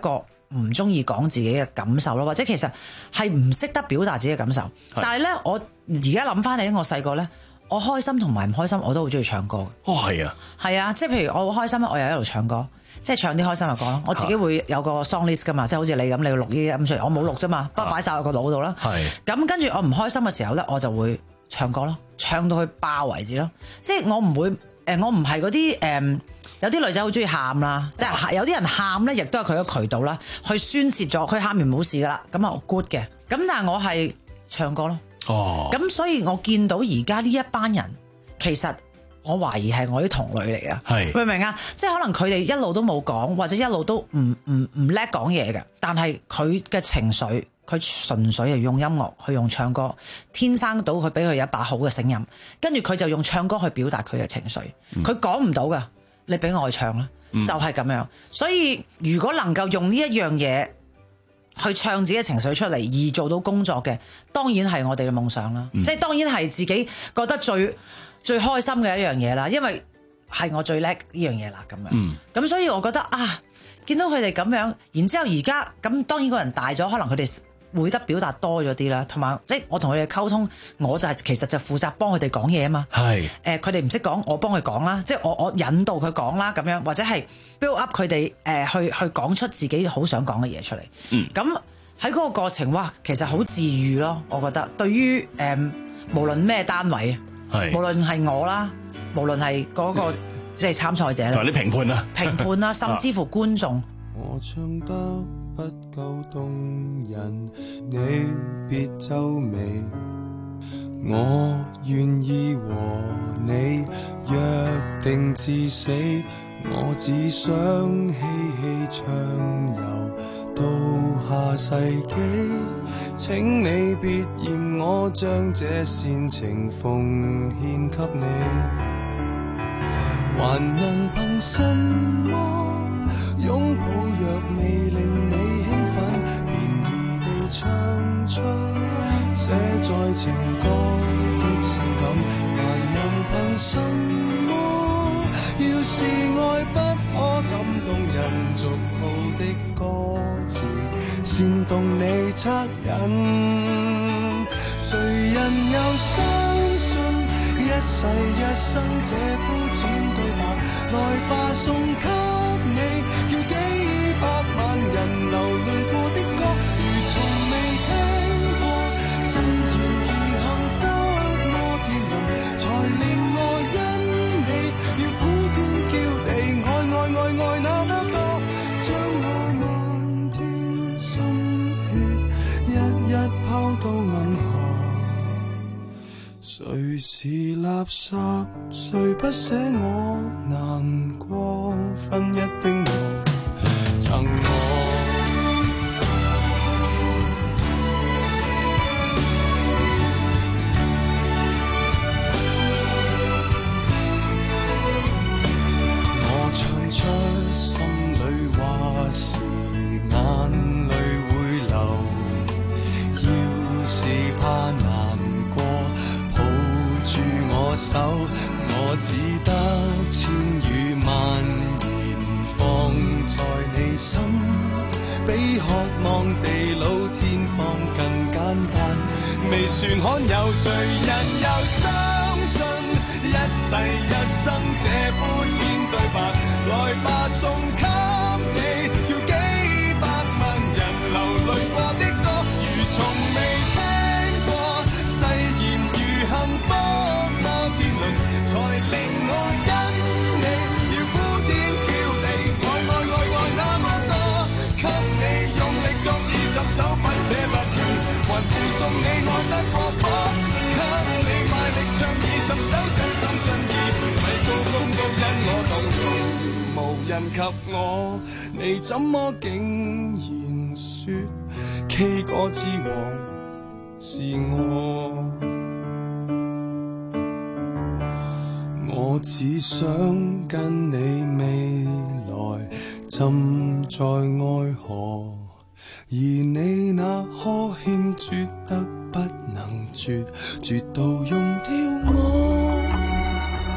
唔中意講自己嘅感受咯，或者其實係唔識得表達自己嘅感受。但係咧，我而家諗翻起我細個咧，我開心同埋唔開心我都好中意唱歌。 哦，係啊， 係啊，即係譬如我好開心我又一路唱歌，即係唱啲開心嘅歌咯。我自己會有個 song list 噶嘛，即係好似你咁，你要錄呢啲音出嚟，我冇錄啫嘛，不過擺晒喺個腦度啦。係。咁跟住我唔開心嘅時候咧，我就會唱歌咯，唱到去爆為止咯。即係我唔會誒，我唔係嗰啲誒。有啲女仔好中意喊啦，即係有啲人喊咧，亦都係佢嘅渠道啦，去宣泄咗，佢喊完冇事噶啦，咁啊 good 嘅。咁但係我係唱歌咯。哦。咁所以我見到而家呢一班人，其實我懷疑係我啲同類嚟嘅。係。明唔明啊？即係可能佢哋一路都冇講，或者一路都唔唔唔叻講嘢嘅，但係佢嘅情緒，佢純粹係用音樂去用唱歌，天生到佢俾佢有一把好嘅聲音，跟住佢就用唱歌去表達佢嘅情緒，佢講唔到噶。你俾我去唱啦，就係咁樣。所以如果能夠用呢一樣嘢去唱自己嘅情緒出嚟，而做到工作嘅，當然係我哋嘅夢想啦。即係當然係自己覺得最最開心嘅一樣嘢啦，因為係我最叻呢樣嘢啦。咁樣，咁所以我覺得啊，見到佢哋咁樣，然之後而家咁，當然個人大咗，可能佢哋會得表達多咗啲啦，同埋即係我同佢哋溝通，我就係、是、其實就負責幫佢哋講嘢啊嘛。係誒，佢哋唔識講，我幫佢講啦，即係我我引導佢講啦，咁樣或者係 build up 佢哋誒去去講出自己好想講嘅嘢出嚟。嗯，咁喺嗰個過程，哇，其實好治愈咯，我覺得。對於誒、呃、無論咩單位，係無論係我啦，無論係嗰個即係參賽者啦， 同埋啲評判啦， 評判啦，甚至乎觀眾。 我唱得不夠動人，你別皺眉。我願意和你約定至死，我只想嬉戲暢遊到下世紀。請你別嫌我將這煽情奉獻給你，還能憑什麼擁抱若未令你興奮，便宜地唱出寫在情歌的性感，還能憑什麼？要是愛不可感動人，俗套的歌詞煽動你惻隱，誰人又相信一世一生這膚淺對白？來吧，送給你，叫幾百萬人流淚過的歌，如從未聽過。誓言如幸福摩天輪，才令我因你要呼天叫地，愛愛愛愛那麼多，將我漫天心血一一拋到銀河。誰是垃圾？誰不捨我難過？分一丁路贈我。我唱出心裏話時，眼淚會流。要是怕難過，抱住我手，我只得千語萬言放在你心，比渴望地老天荒更簡單。未算罕有，誰人又相信一世一生這膚淺對白？來吧，送給你，叫幾百萬人流淚過的歌，如從未聽過。誓言如幸福摩天輪，才令我因你要呼天叫地，愛愛愛愛那麼多，給你用力作二十首不捨不棄，還附送你愛得過火，給你賣力唱二十首真心真意，米高公都因我動容，無人及我，你怎麼竟然說 K 歌之王是我？我只想跟你未來浸在愛河，而你那呵欠絕得不能絕，絕到用掉我。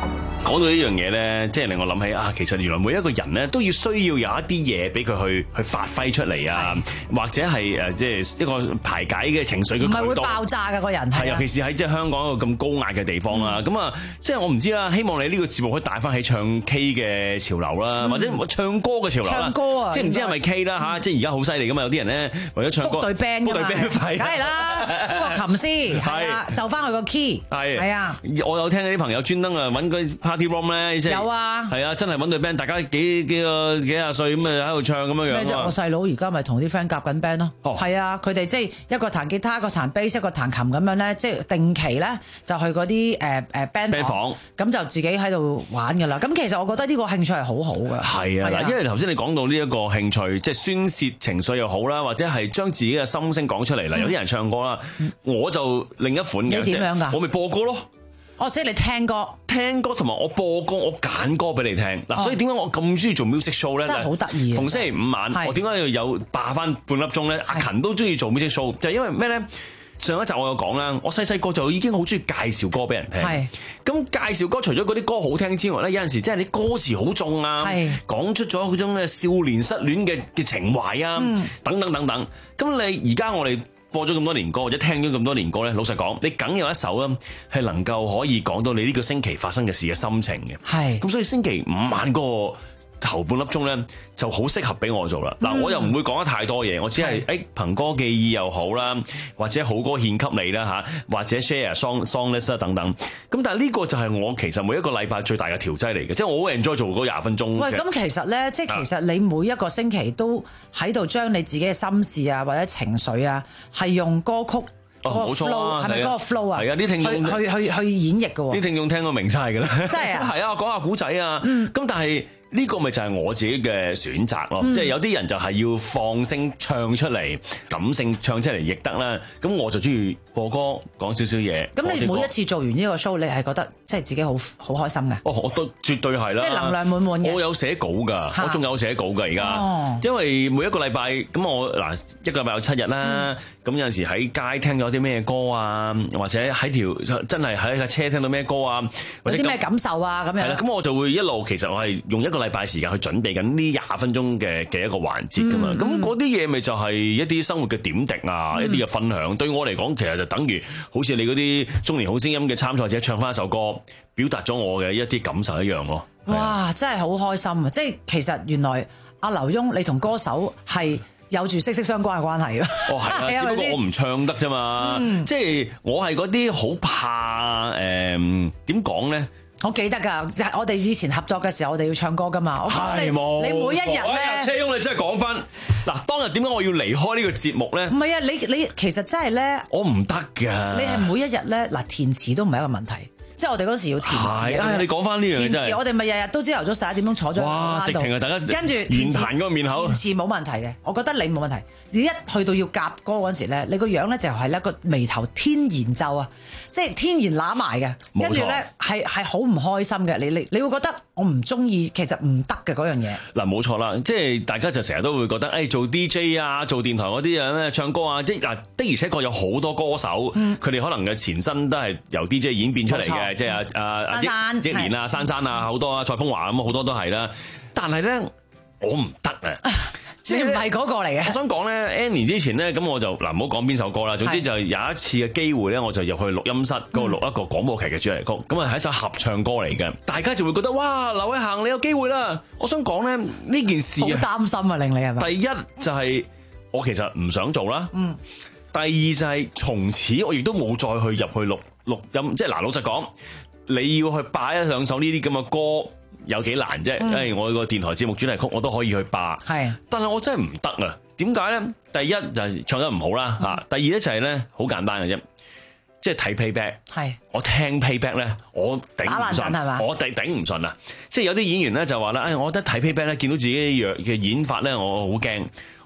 講到呢樣嘢咧，即係令我諗起啊，其實原來每一個人咧都要需要有一啲嘢俾佢去去發揮出嚟啊，或者係誒即係一個排解嘅情緒嘅渠道。唔係會爆炸嘅個人係， 尤其是喺即係香港一個咁高壓嘅地方啦。咁啊、嗯，即係我唔知啦，希望你呢個節目可以帶翻起唱 K 嘅潮流啦，嗯、或者唱歌嘅潮流啦。 唱歌啊， 即係唔知係咪 K 啦嚇，即係而家好犀利噶嘛，有啲人咧為咗唱歌 book 隊 band 㗎嘛，梗係啦，嗰個琴師係啊，就翻去個 key 係係啊。 我有聽啲朋友專登啊揾個 party room 咧，即係有啊，係啊，真係揾隊 band，大家幾幾個幾廿歲咁啊喺度唱咁樣樣。咩啫？我細佬而家咪同啲 friend 夾緊 band 咯。哦，係啊，佢哋即係一個彈吉他，一個彈 bass，一個彈琴咁樣咧，即係定期咧就去嗰啲誒誒 band 房，咁就自己喺度玩噶啦。咁其實我覺得呢個興趣係好好噶。係啊，嗱，因為頭先你講到呢一個興趣，即係宣泄情緒又好啦，或者係將自己嘅心聲講出嚟啦。有啲人唱歌啦，我就另一款嘅。你點樣㗎？我咪播歌咯。哦，即係你聽歌，聽歌同埋我播歌，我揀歌俾你聽嗱，哦、所以點解我咁中意做 music show 咧？真係好得意。逢星期五晚，是我點解要有霸翻半粒鐘咧？是阿勤都中意做 music show，就係因為咩咧？上一集我有講啦，我細細個就已經好中意介紹歌俾人聽。係咁是介紹歌，除咗嗰啲歌好聽之外咧，有陣時即係啲歌詞好重啊，講是出咗嗰種嘅少年失戀嘅嘅情懷啊，嗯、等等等等。咁你而家我哋播咗咁多年歌，或者聽咗咁多年歌咧，老實講，你梗有一首啦，係能夠可以講到你呢個星期發生嘅事嘅心情嘅。係咁，所以星期五晚嗰個頭半粒鐘咧，就好適合俾我做啦。嗱、嗯，我又唔會講得太多嘢，我只係誒憑歌寄意又好啦，或者好歌獻給你啦嚇，或者 share song song list 等等。咁但係呢個就係我其實每一個禮拜最大嘅調劑嚟嘅，即係我好 enjoy 做嗰廿分鐘。喂，咁其實咧，即係其實你每一個星期都喺度將你自己嘅心事啊，或者情緒啊，係用歌曲。哦，冇錯啊，係咪嗰個 flow 啊？係啊，啲聽眾去去去去演繹嘅喎。啲聽眾聽到明晒㗎啦。真係啊！係啊，講下古仔啊。嗯。咁但係呢個咪就係我自己嘅選擇咯。即係有啲人就係要放聲唱出嚟，感性唱出嚟亦得啦。咁我就中意播歌，講少少嘢。咁你每一次做完呢個 show，你係覺得即係自己好好開心嘅？哦，我都絕對係啦。即係能量滿滿嘅。我有寫稿㗎，我仲有寫稿㗎而家。哦。因為每一個禮拜咁我嗱一個禮拜有七日啦。咁有陣時喺街聽咗啲咩歌啊，或者喺條真係喺架車聽到咩歌啊，或者啲咩感受啊咁樣。係啦，咁我就會一路其實我係用一個禮拜時間去準備緊呢廿分鐘嘅嘅一個環節噶嘛。咁嗰啲嘢咪就係一啲生活嘅點滴啊，嗯、一啲嘅分享。對我嚟講，其實就等於好似你嗰啲中年好聲音嘅參賽者唱翻一首歌，表達咗我嘅一啲感受一樣咯。哇！真係好開心啊！即係其實原來阿劉墉你同歌手係有住息息相關嘅關係咯。哦，係啊，只不過我唔唱得啫嘛。嗯、即係我係嗰啲好怕誒點講咧？我記得㗎，我哋以前合作嘅時候，我哋要唱歌㗎嘛。係冇。你每一日咧，車翁你真係講翻嗱，當日點解我要離開呢個節目咧？唔係啊，你你其實真係咧，我唔得㗎。你係每一日咧嗱，填詞都唔係一個問題。即係我哋嗰時要填詞啊！你講翻呢樣嘢真係填詞，我哋咪日日都朝頭早十一點鐘坐咗喺哇！直情啊，大家跟住原彈嗰個面口填詞冇問題嘅，我覺得你冇問題。你一去到要夾歌嗰陣時咧，你個樣咧就係咧個眉頭天然皺啊，即係天然揦埋嘅，跟住咧係係好唔開心嘅。你你你會覺得我唔中意，其實唔得嘅嗰樣嘢。嗱，冇錯啦，即係大家就成日都會覺得，誒、哎、做 D J 啊，做電台嗰啲啊，咩唱歌啊，即係嗱的而且確有好多歌手，佢哋、嗯、可能嘅前身都係由 D J 演變出嚟嘅，即係啊啊山山憶蓮啊、珊珊啊，好多啊，蔡楓華咁好多都係啦。但係咧，我唔得啊！即係唔係嗰個嚟嘅。我想講咧 ，N 年之前咧，咁我就嗱唔好講邊首歌啦。總之就有一次嘅機會咧，我就入去錄音室嗰度錄一個廣播劇嘅主題曲。咁啊係一首合唱歌嚟嘅，大家就會覺得哇，劉偉恒你有機會啦！我想講咧呢件事好擔心啊，令你係咪？第一就係我其實唔想做啦。嗯。第二就係從此我亦都冇再去入去錄錄音，即係嗱老實講，你要去擺一兩首呢啲咁嘅歌。有幾難啫？因為、嗯、我個電台節目主題曲我都可以去霸，係是，但係我真係唔得啊！點解咧？第一就係唱得唔好啦嚇，嗯、第二咧就係咧好簡單嘅啫，即係睇 playback，係，是我聽 playback 咧，我頂唔順係嘛？我頂頂唔順啊！即係有啲演員咧就話咧，誒，我覺得睇 playback 咧，見到自己嘅嘅演法咧，我好驚。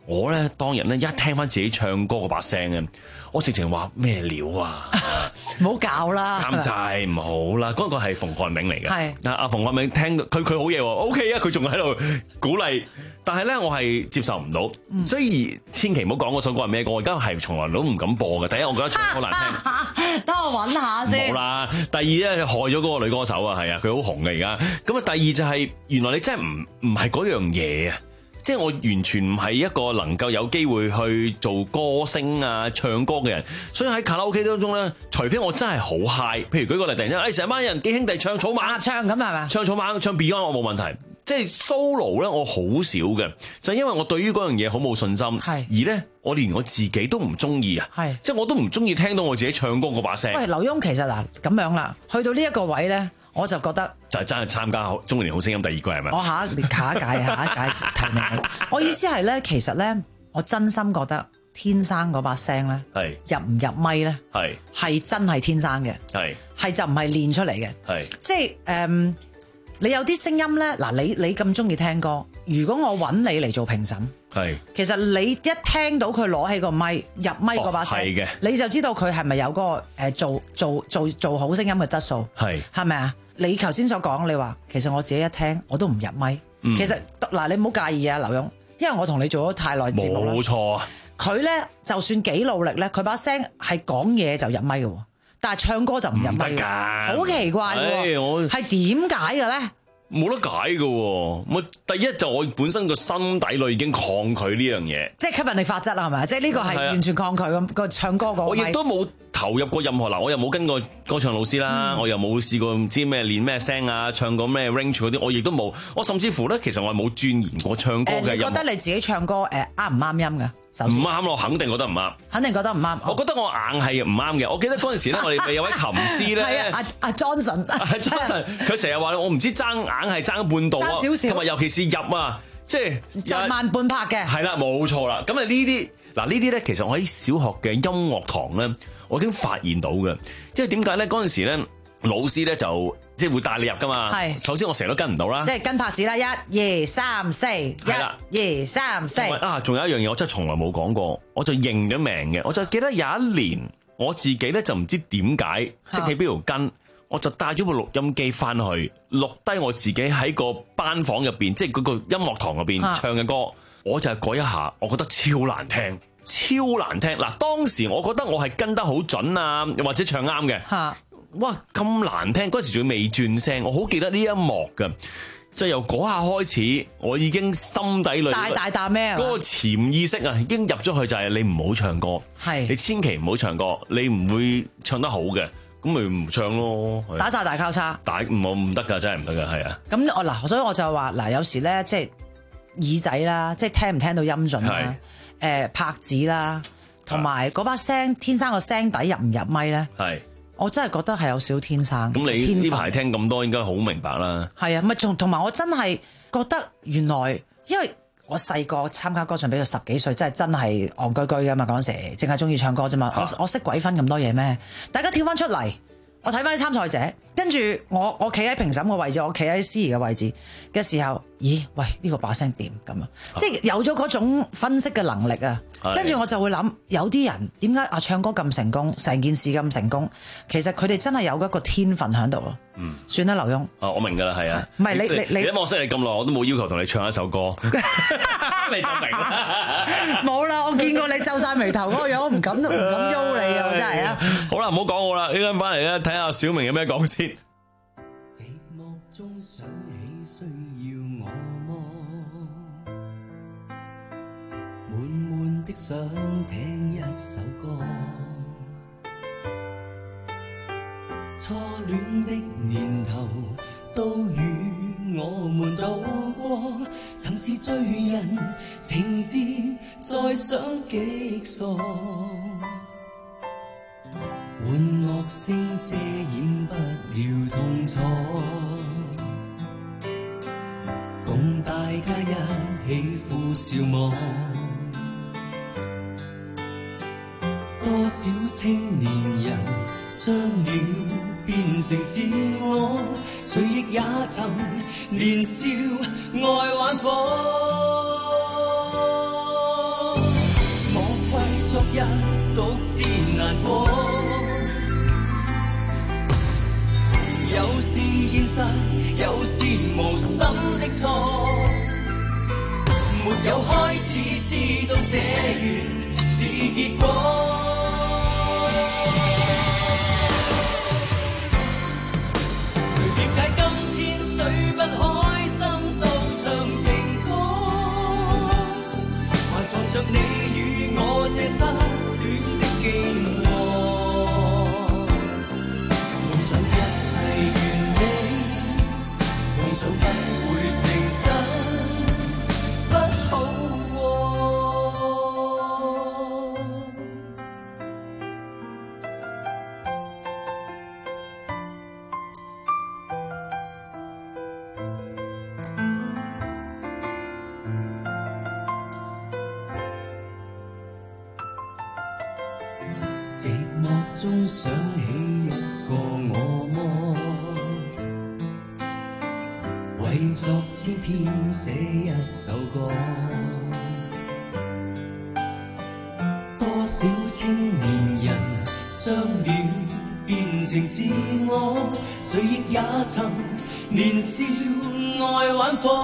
我咧當日咧一聽翻自己唱歌嗰把聲嘅，我直情話咩料啊！ 唔好搞啦， 監製唔好啦，嗰個係馮漢明嚟嘅。係係阿馮漢明聽到佢佢好嘢喎 ，OK 啊，佢仲喺度鼓勵。但係咧，我係接受唔到，嗯、所以千祈唔好講嗰首歌係咩歌。我而家係從來都唔敢播嘅。第一，我覺得唱歌難聽。 等我揾下先。 冇啦。第二咧，害咗嗰個女歌手啊，係啊，佢好紅嘅而家。咁啊，第二就係、是、原來你真係唔唔係嗰樣嘢啊！即係我完全唔係一個能夠有機會去做歌星啊、唱歌嘅人。所以喺卡拉 OK 當中咧，除非我真係好 high，譬如舉個例，突然間，誒成班人幾兄弟唱草蜢， 唱咁係嘛？ 唱草蜢、唱 Beyond 我冇問題。即係 solo 咧，我好少嘅，就係因為我對於嗰樣嘢好冇信心，而咧我連我自己都唔中意啊，即係我都唔中意聽到我自己唱歌嗰把聲。 喂，劉墉其實嗱咁樣啦，去到呢一個位咧，我就覺得就係真係參加中年好聲音第二季係咪？ 我下一下一屆下一屆提名你。我意思係咧，其實咧，我真心覺得天生嗰把聲咧，入唔入咪咧，係係真係天生嘅，係係就唔係練出嚟嘅，係即係誒。嗯你有啲聲音咧，嗱你你咁中意聽歌，如果我揾你嚟做評審，係其實你一聽到佢攞起個咪入咪嗰把聲，哦、你就知道佢係咪有嗰、嗰個誒、呃、做做做做好聲音嘅質素，係係咪啊？你頭先所講，你話其實我自己一聽我都唔入咪，嗯、其實嗱你唔好介意啊，劉墉，因為我同你做咗太耐節目啦，冇錯啊。佢咧就算幾努力咧，佢把聲係講嘢就入咪嘅。但係唱歌就唔入咪㗎，好奇怪喎！係點解嘅咧？ 冇得解嘅喎，我第一就我本身個心底裏已經抗拒呢樣嘢， 即係吸引力法則啦，係咪？即係呢個係完全抗拒咁個唱歌個。 我亦都冇投入過任何嗱，我又冇跟過歌唱老師啦，嗯、我又冇試過唔知咩練咩聲啊，唱過咩 range 嗰啲，我亦都冇。我甚至乎咧，其實我係冇鑽研過唱歌嘅。 誒、呃，你覺得你自己唱歌誒啱唔啱音㗎？ 唔啱咯，肯定覺得唔啱。 肯定覺得唔啱。 我覺得我硬係唔啱嘅。我記得嗰陣時咧，我哋咪有位琴師咧， 係啊，阿阿 Johnson，阿 Johnson，佢成日話我唔知爭硬係爭半度啊， 爭少少。 同埋尤其是入啊，即係就慢半拍嘅。 係啦，冇錯啦。咁啊呢啲嗱呢啲咧，其實我喺小學嘅音樂堂咧，我已經發現到嘅。即係點解咧？嗰陣時咧，老師咧就即係會帶你入噶嘛。係。首先我成日都跟唔到啦。 即係跟拍子啦，一、二、三、四，一、二、三、四。 啊，仲有一樣嘢我真係從來冇講過，我就認咗命嘅。我就記得有一年我自己咧就唔知點解識起邊條筋，我就帶咗部錄音機翻去錄低我自己喺個班房入邊，即係嗰個音樂堂入邊唱嘅歌。我就係嗰一下，我覺得超難聽，超難聽。嗱，當時我覺得我係跟得好準啊，又或者唱啱嘅。嚇！哇，咁難聽！嗰時仲未轉聲，我好記得呢一幕㗎。就由嗰下開始，我已經心底裏大大啖咩？ 嗰個潛意識啊，已經入咗去就係你唔好唱歌，係你千祈唔好唱歌，你唔會唱得好嘅，咁咪唔唱咯。 打晒大交叉， 打唔好唔得㗎，真係唔得㗎，係啊。 咁我嗱，所以我就話嗱，有時咧即係耳仔啦，即係聽唔聽到音準啦，誒、呃、拍子啦，同埋嗰把聲天生個聲底入唔入咪咧？係。我真係覺得係有少天生。 咁你呢排聽咁多，應該好明白啦。 係啊，咪仲同埋我真係覺得原來，因為我細個參加歌唱比賽十幾歲，真係真係戇居居㗎嘛，嗰陣時淨係中意唱歌啫嘛。我我識鬼分咁多嘢咩？大家跳翻出嚟，我睇翻啲參賽者，跟住我我企喺評審嘅位置，我企喺司儀嘅位置嘅時候，咦？喂，呢個把聲點咁啊？即係有咗嗰種分析嘅能力啊！跟住我就會諗，有啲人點解啊唱歌咁成功，成件事咁成功，其實佢哋真係有一個天分喺度咯。嗯，算啦，劉墉。 啊，我明㗎啦，係啊。 唔係你你你， 因為我識你咁耐，我都冇要求同你唱一首歌，你就明啦。 冇啦，我見過你皺晒眉頭嗰個樣，我唔敢唔敢喐你啊！我真係啊。 好啦，唔好講我啦，依家翻嚟咧睇下小明有咩講先。 寂寞中想起需要我麼？悶悶的想聽一首歌，初戀的年頭都與我們度過，曾是醉人情節再想激索，玩樂聲遮掩不了痛楚，共大家一起呼笑望，多少青年人傷了變成自我，誰亦也曾年少愛玩火。 一獨自難過。有時現實，有時無心的錯。沒有開始，知道這緣是結果。着你與我這失戀的經過，夢想一切完美，夢想不會成真，不好中想起一個我麼，為昨天編寫一首歌。多少青年人相戀變成自我，誰亦也曾年少愛玩火。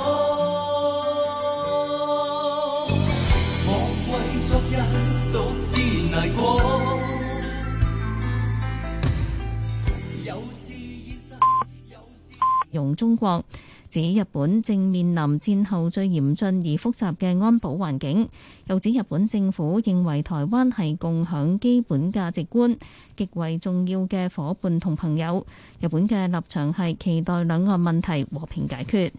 莫為昨日獨自捱過。 用中國指日本正面臨戰後最嚴峻而複雜嘅安保環境，又指日本政府認為台灣係共享基本價值觀、極為重要嘅夥伴同朋友。日本嘅立場係期待兩岸問題和平解決。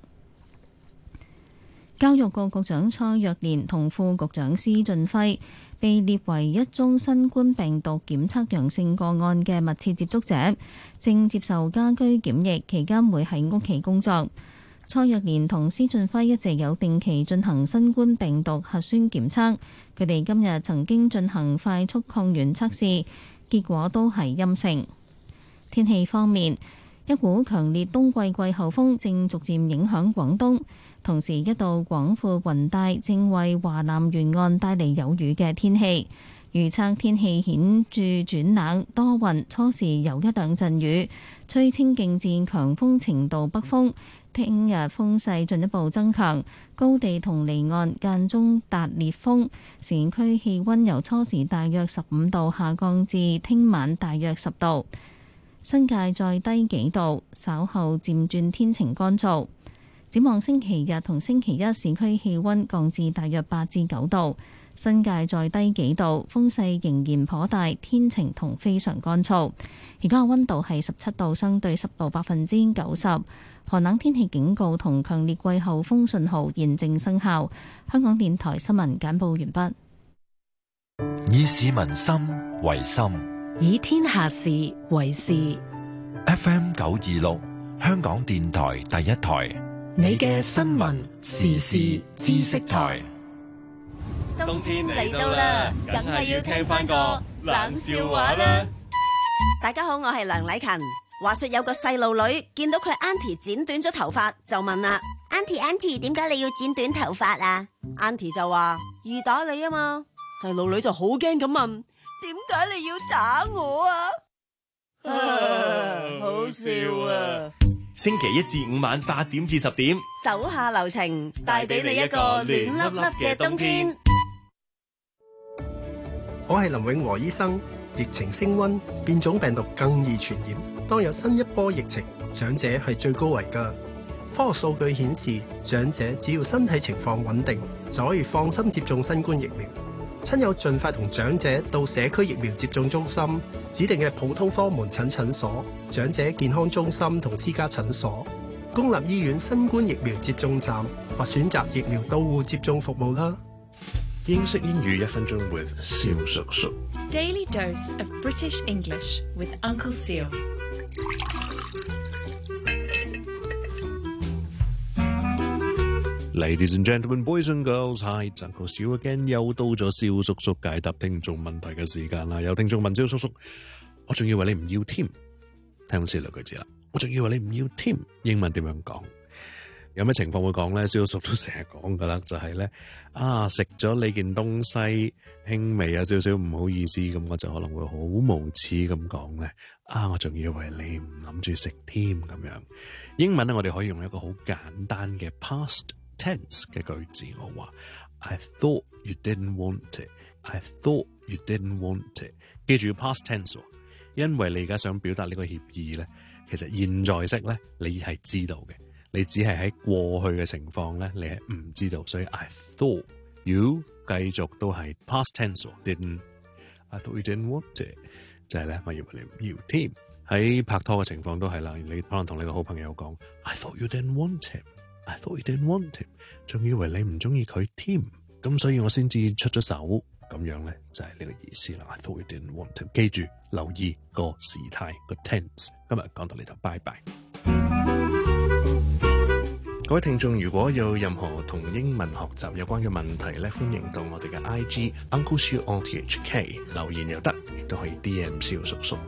教育局局長蔡若蓮同副局長施俊輝被列為一宗新冠病毒檢測陽性個案嘅密切接觸者，正接受家居檢疫，期間會喺屋企工作。蔡若蓮同施俊輝一直有定期進行新冠病毒核酸檢測，佢哋今日曾經進行快速抗原測試，結果都係陰性。天氣方面，一股強烈冬季季候風正逐漸影響廣東。同時，一道廣闊雲帶正為華南沿岸帶嚟有雨嘅天氣。預測天氣顯著轉冷，多雲，初時有一兩陣雨，吹清勁至強風程度北風。聽日風勢進一步增強，高地同離岸間中達烈風。市區氣温由初時大約十五度下降至聽晚大約十度，新界再低幾度。稍後漸轉天晴乾燥。展望星期日同星期一，市區氣温降至大約八至九度，新界再低幾度，風勢仍然頗大，天晴同非常乾燥。而家嘅温度係十七度，相對濕度百分之九十。寒冷天氣警告同強烈季候風信號現正生效。香港電台新聞簡報完畢。 以市民心為心， 以天下事為事。 F M 九二六，香港電台第一台。 你嘅新聞時事知識台。 冬天嚟到啦，梗係要聽翻個冷笑話啦！大家好，我係梁禮勤。話說有個細路女見到佢 Auntie 剪短咗頭髮，就問啦：Auntie Auntie，點解你要剪短頭髮啊 ？Auntie 就話：易打你啊嘛。細路女就好驚咁問：點解你要打我啊？啊好笑啊！ 星期一至五晚八點至十點， 手下留情，帶俾你一個暖粒粒嘅冬天。 我係林永和醫生。疫情升溫，變種病毒更易傳染。當有新一波疫情，長者係最高危㗎。科學數據顯示，長者只要身體情況穩定，就可以放心接種新冠疫苗。親友盡快同長者到社區疫苗接種中心、指定嘅普通科門診診所、長者健康中心同私家診所、公立醫院新冠疫苗接種站或選擇疫苗到戶接種服務啦。 英式英語一分鐘 with 蕭叔叔。 Daily dose of British English with Uncle Seal。 Ladies and gentlemen, boys and girls, hi, Uncle Seal again。又到咗蕭叔叔解答聽眾問題嘅時間啦。有聽眾問蕭叔叔，我仲以為你唔要添。聽好似兩句字啦，我仲以為你唔要添。英文點樣講有咩情況會講咧？蕭叔都成日講噶啦，就係、是、咧啊，食咗你件東西輕微有少少唔好意思，咁我就可能會好無恥咁講咧。啊，我仲以為你唔諗住食添咁樣。英文咧，我哋可以用一個好簡單嘅 past tense 嘅句子，我話 I thought you didn't want it。I thought you didn't want it。記住 past tense， 因為你而家想表達呢個協議咧，其實現在式咧你係知道嘅。你只係喺過去嘅情況咧，你係唔知道，所以 I thought you 繼續都係 past tense didn't I thought you didn't want it， 就係咧，我以為你唔要添。喺拍拖嘅情況都係啦，你可能同你個好朋友講 I thought you didn't want him I thought you didn't want him， 仲以為你唔中意佢添，咁所以我先至出咗手，咁樣咧就係呢個意思啦。I thought you didn't want him， 記住留意個時態個 tense。今日講到呢度，拜拜。各位聽眾，如果有任何同英文學習有關嘅問題咧，歡迎到我哋嘅 I G Uncle Siu O T H K 留言又得，亦都可以 D M 蕭叔叔。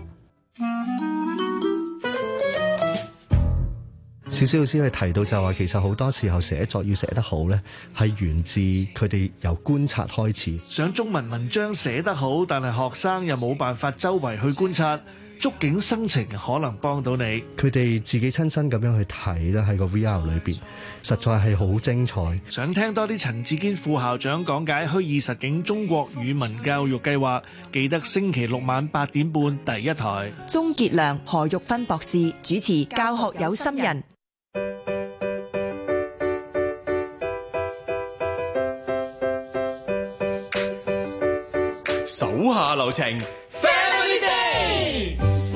小小老師去提到就話，其實好多時候寫作要寫得好咧，係源自佢哋由觀察開始。 想中文文章寫得好，但係學生又冇辦法周圍去觀察，觸景生情可能幫到你。 佢哋自己親身咁樣去睇啦，喺個 V R 裏邊，實在係好精彩。 想聽多啲陳志堅副校長講解虛擬實境中國語文教育計劃，記得星期六晚八點半第一台。 鍾傑良、何玉芬博士主持《教學有心人》。 手下留情 Family Day。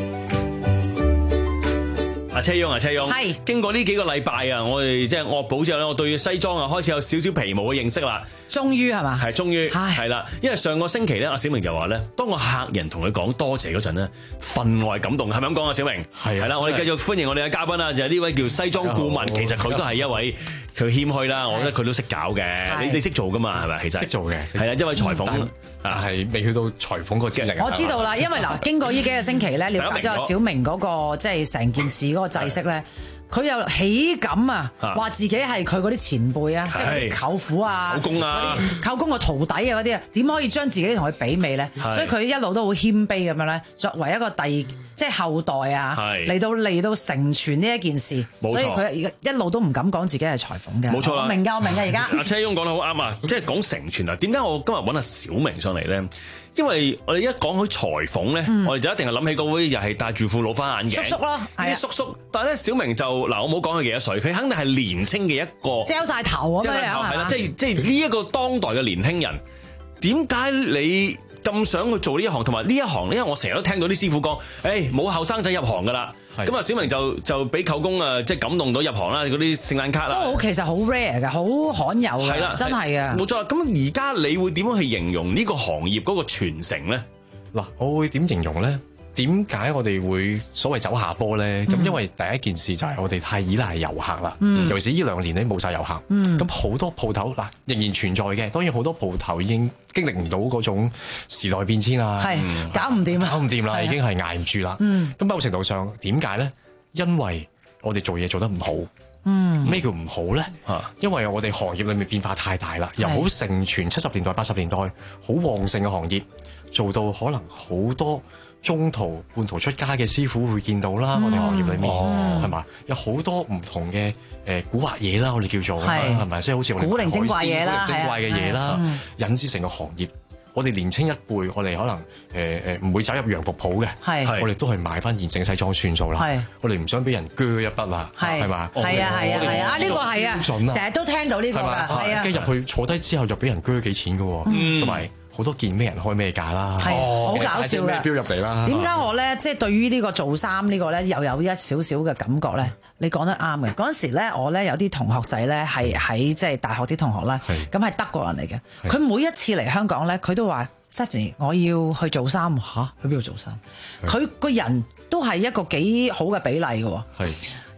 阿車翁啊，車翁，係經過呢幾個禮拜啊，我哋即係惡補之後咧，我對西裝啊開始有少少皮毛嘅認識啦。 終於係嘛？ 係終於係啦，因為上個星期咧，阿小明就話咧，當個客人同佢講多謝嗰陣咧，分外感動，係咪咁講啊？小明係係啦，我哋繼續歡迎我哋嘅嘉賓啦，就係呢位叫西裝顧問，其實佢都係一位佢謙虛啦，我覺得佢都識搞嘅，你你識做噶嘛？係咪？其實識做嘅，係啊，一位裁縫。 但係未去到裁縫個資歷。 我知道啦，因為嗱，經過呢幾個星期咧，了解咗小明嗰個即係成件事嗰個制式咧，佢又喜感啊，話自己係佢嗰啲前輩啊，即係舅父啊、舅公啊、舅公個徒弟啊嗰啲啊，點可以將自己同佢媲美咧？所以佢一路都好謙卑咁樣咧，作為一個第即係後代啊，嚟到嚟到成全呢一件事，所以佢而家一路都唔敢講自己係裁縫嘅。冇錯啦，我明㗎，我明㗎而家。 阿車翁講得好啱啊，即係講成全啊。點解我今日揾阿小明上嚟咧？因為我哋一講起裁縫咧，嗯、我哋就一定係諗起嗰位又係戴住副老花眼鏡叔叔咯， 啲叔叔。但係咧，小明就嗱，我冇講佢幾多歲，佢肯定係年青嘅一個， 遮晒頭咁樣樣係啦，即係即係呢一個當代嘅年輕人，點解你咁想去做呢一行？同埋呢一行，因為我成日都聽到啲師傅講，誒冇後生仔入行㗎啦。咁啊，小明就就俾舅公啊，即係感動到入行啦，嗰啲聖誕卡啦， 都好其實好 rare 嘅，好罕有嘅， 啦真係嘅。 冇錯啦。咁而家你會點樣去形容呢個行業嗰個傳承咧？ 嗱，我會點形容咧？點解我哋會所謂走下坡咧？咁、嗯、因為第一件事就係我哋太依賴遊客啦，嗯、尤其是呢兩年咧冇晒遊客，咁好、嗯、多鋪頭嗱仍然存在嘅，當然好多鋪頭已經經歷唔到嗰種時代變遷啦， 係搞唔掂啊， 搞唔掂啦，已經係捱唔住啦。咁某程度上點解咧？因為我哋做嘢做得唔好。嗯，咩叫唔好咧？啊，因為我哋行業裏面變化太大啦，由好盛傳七十年代、八十年代好旺盛嘅行業，做到可能好多中途半途出家嘅師傅會見到啦。嗯、我哋行業裏面係嘛、哦，有好多唔同嘅誒古惑嘢啦，我哋叫做係咪？即係好似我哋古靈精怪嘢啦， 古靈精怪嘅嘢啦，嗯、引致成個行業。我哋年青一輩，我哋可能誒誒唔會走入洋服鋪嘅，係我哋都係買翻現成西裝算數啦。係我哋唔想俾人鋸一筆啦，係嘛？ 係啊係啊係啊！呢個係啊，成日都聽到呢個㗎，係啊。 跟住入去坐低之後，就俾人鋸幾錢㗎喎，同埋好多見咩人開咩價啦， 係好搞笑嘅。 咩標入嚟啦？ 點解我咧即係對於呢個做衫呢個咧又有一少少嘅感覺咧？你講得啱嘅。嗰陣時咧，我咧有啲同學仔咧係喺即係大學啲同學啦，咁係德國人嚟嘅。佢每一次嚟香港咧，佢都話 Stephanie 我要去做衫嚇，去邊度做衫？佢個人都係一個幾好嘅比例嘅喎。係。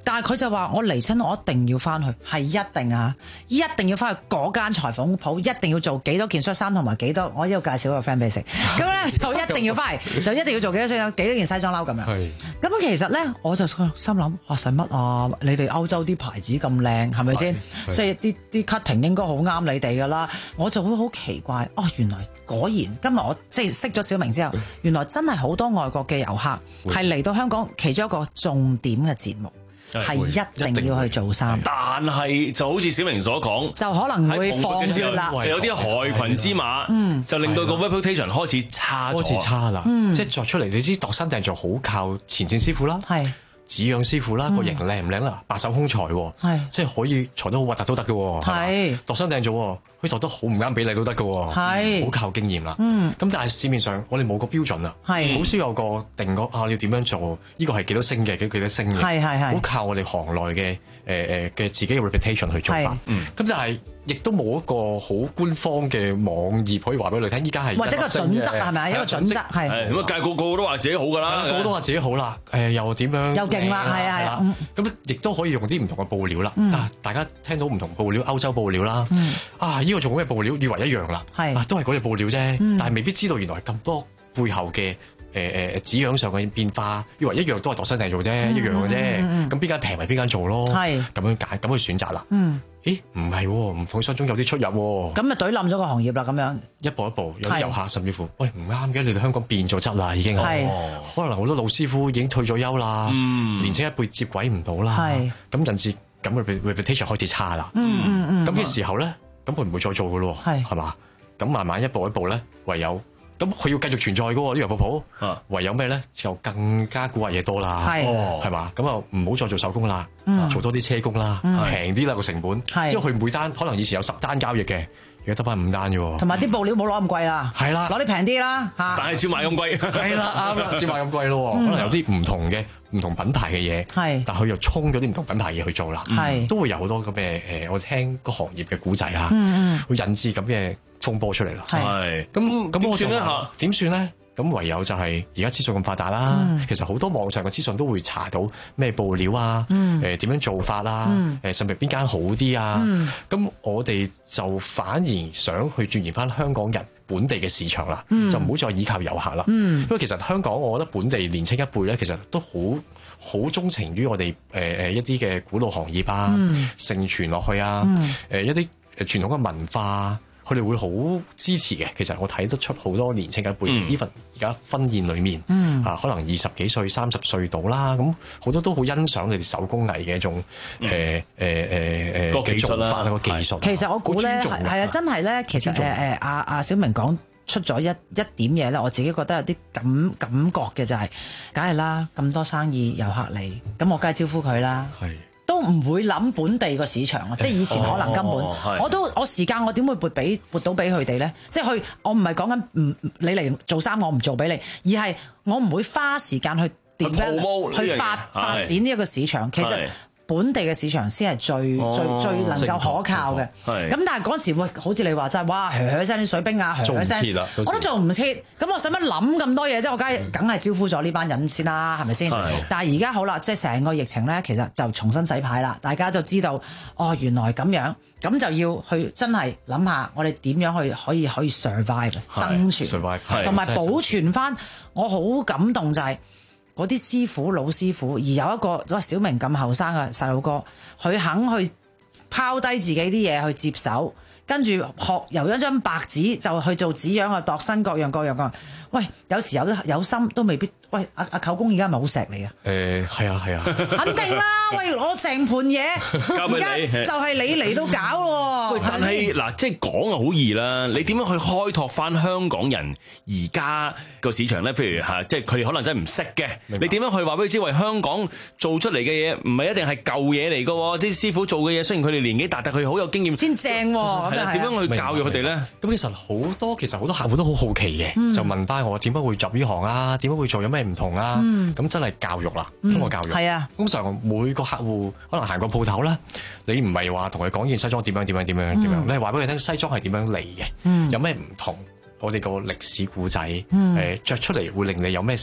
但係佢就話我嚟親我一定要翻去，係一定啊，一定要翻去嗰間裁縫鋪，一定要做幾多件恤衫同埋幾多，我呢度介紹個 friend 俾你食，咁咧就一定要翻嚟，就一定要做幾多件幾多件西裝褸咁樣。咁其實咧我就心諗哇使乜啊？你哋歐洲啲牌子咁靚係咪先？即係啲啲 cutting 應該好啱你哋㗎啦。我就會好奇怪哦，原來果然今日我即係識咗小明之後，原來真係好多外國嘅遊客係嚟到香港其中一個重點嘅節目。係一定要去做衫， 但係就好似小明所講， 就可能會放血啦， 就有啲害群之馬，嗯、就令到個 reputation 開始差咗， 開始差啦，嗯、即係作出嚟，你知度身訂做好靠前線師傅啦，係紙樣師傅啦，個型靚唔靚啦，白手空裁，係即係可以裁得好核突都得嘅，係度身訂做。佢做得好唔啱比例都得㗎喎，係好靠經驗啦。嗯，咁但係市面上我哋冇個標準啊，係好少有個定個啊，你要點樣做？呢個係幾多星嘅，幾幾多星嘅？係係係，好靠我哋行內嘅誒誒嘅自己嘅 reputation 去做法。嗯，咁但係亦都冇一個好官方嘅網頁可以話俾你聽，依家係或者個準則係咪？一個準則係。係咁啊， 個個都話自己好㗎啦， 個個都話自己好啦。誒又點樣？ 又勁啦，係啊係啊。 咁亦都可以用啲唔同嘅布料啦。啊，大家聽到唔同布料，歐洲布料啦。啊。呢個做咩布料？以為一樣啦，係啊，都係嗰隻布料啫，嗯、但係未必知道原來咁多背後嘅誒誒紙樣上嘅變化，以為一樣都係度身訂做啫，嗯、一樣嘅啫。咁邊間平咪邊間做咯，係咁樣揀，咁去選擇啦。嗯，咦，唔係，唔同心中有啲出入喎。咁咪懟冧咗個行業啦，咁樣一步一步有啲遊客甚至乎，喂唔啱嘅，你哋香港變咗質啦，已經係，可能好多老師傅已經退咗休啦，嗯、年青一輩接軌唔到啦，係咁引致咁嘅 reputation 開始差啦。嗯嗯嗯，咁嘅時候咧。咁佢唔會再做嘅咯，係係嘛？咁慢慢一步一步咧，唯有咁佢要繼續存在嘅喎，呢樣鋪鋪，唯有咩咧？就更加古惑嘢多啦，係係嘛？咁啊唔好再做手工啦，嗯、做多啲車工啦，平啲啦個成本，係因為佢每單可能以前有十單交易嘅。而家得翻五單啫喎，同埋啲布料冇攞咁貴啦，係啦，攞啲平啲啦嚇，但係照賣咁貴，係啦啱啦，照賣咁貴咯，可能有啲唔同嘅唔同品牌嘅嘢，係，但係佢又衝咗啲唔同品牌嘢去做啦，係，都會有好多咁嘅誒，我聽個行業嘅古仔啊，會引致咁嘅風波出嚟啦，係，咁咁點算咧嚇？點算咧？咁唯有就係而家資訊咁發達啦，嗯、其實好多網上嘅資訊都會查到咩布料啊，誒點、嗯、樣做法啊，誒、嗯、甚至邊間好啲啊，咁、嗯、我哋就反而想去鑽研翻香港人本地嘅市場啦，嗯、就唔好再依靠遊客啦，嗯、因為其實香港我覺得本地年青一輩咧，其實都好好鍾情於我哋誒誒一啲嘅古老行業啊，嗯、承傳落去啊，誒、嗯呃、一啲傳統嘅文化。佢哋會好支持嘅，其實我睇得出好多年青嘅一輩，even 而家婚宴裏面，嗯、啊可能二十幾歲、三十歲到啦，咁好多都好欣賞你哋手工藝嘅一種誒誒誒誒個技術啦，個技術。其實我估咧係啊，真係咧，其實誒誒阿阿小明講出咗一一點嘢咧，我自己覺得有啲感感覺嘅就係、是，梗係啦，咁多生意遊客嚟，咁我梗係招呼佢啦。係。都唔會諗本地個市場啊！即係以前可能根本，哦哦、我都我時間我點會撥俾撥到俾佢哋咧？即係去我唔係講緊唔你嚟做衫，我唔做俾你，而係我唔會花時間去點樣去發發展呢一個市場。其實本地嘅市場先係最、哦、最最能夠可靠嘅。咁但係嗰時喂，好似你話齋，哇，噓噓聲啲水兵啊，噓噓聲，我都做唔切。咁我使乜諗咁多嘢啫？我梗係梗係招呼咗呢班人先啦，係咪先？但係而家好啦，即係成個疫情咧，其實就重新洗牌啦。大家就知道，哦，原來咁樣，咁就要去真係諗下，我哋點樣去可以可以 survive 生存，同埋保存翻。我好感動就係嗰啲師傅老師傅，而有一個小明咁後生嘅細路哥，佢肯去拋低自己啲嘢去接手，跟住學由一張白紙就去做紙樣啊，度身各樣各樣各樣。喂，有時有有心都未必。喂，阿阿舅公而家係咪好錫你啊？誒，係啊係啊，肯定啦！喂，我成盤嘢而家就係你嚟到搞喎。喂，但係嗱，即係講啊好易啦，你點樣去開拓翻香港人而家個市場咧？譬如嚇，即係佢哋可能真係唔識嘅，你點樣去話俾佢知？喂，香港做出嚟嘅嘢唔係一定係舊嘢嚟㗎喎，啲師傅做嘅嘢雖然佢哋年紀大，但佢好有經驗先正喎。係啦，點樣去教育佢哋咧？咁其實好多其實好多客戶都好好奇嘅，就問翻我點解會入呢行啊？點解會做有咩唔同啊？咁、嗯、真係教育啦，通過教育。係、嗯、啊，通常每個客戶可能行過鋪頭啦，你唔係話同佢講件西裝點樣點樣點樣點樣，你係話俾佢聽西裝係點樣嚟嘅，嗯、有咩唔同？我哋個歷史故仔，誒、嗯、著出嚟會令你有咩成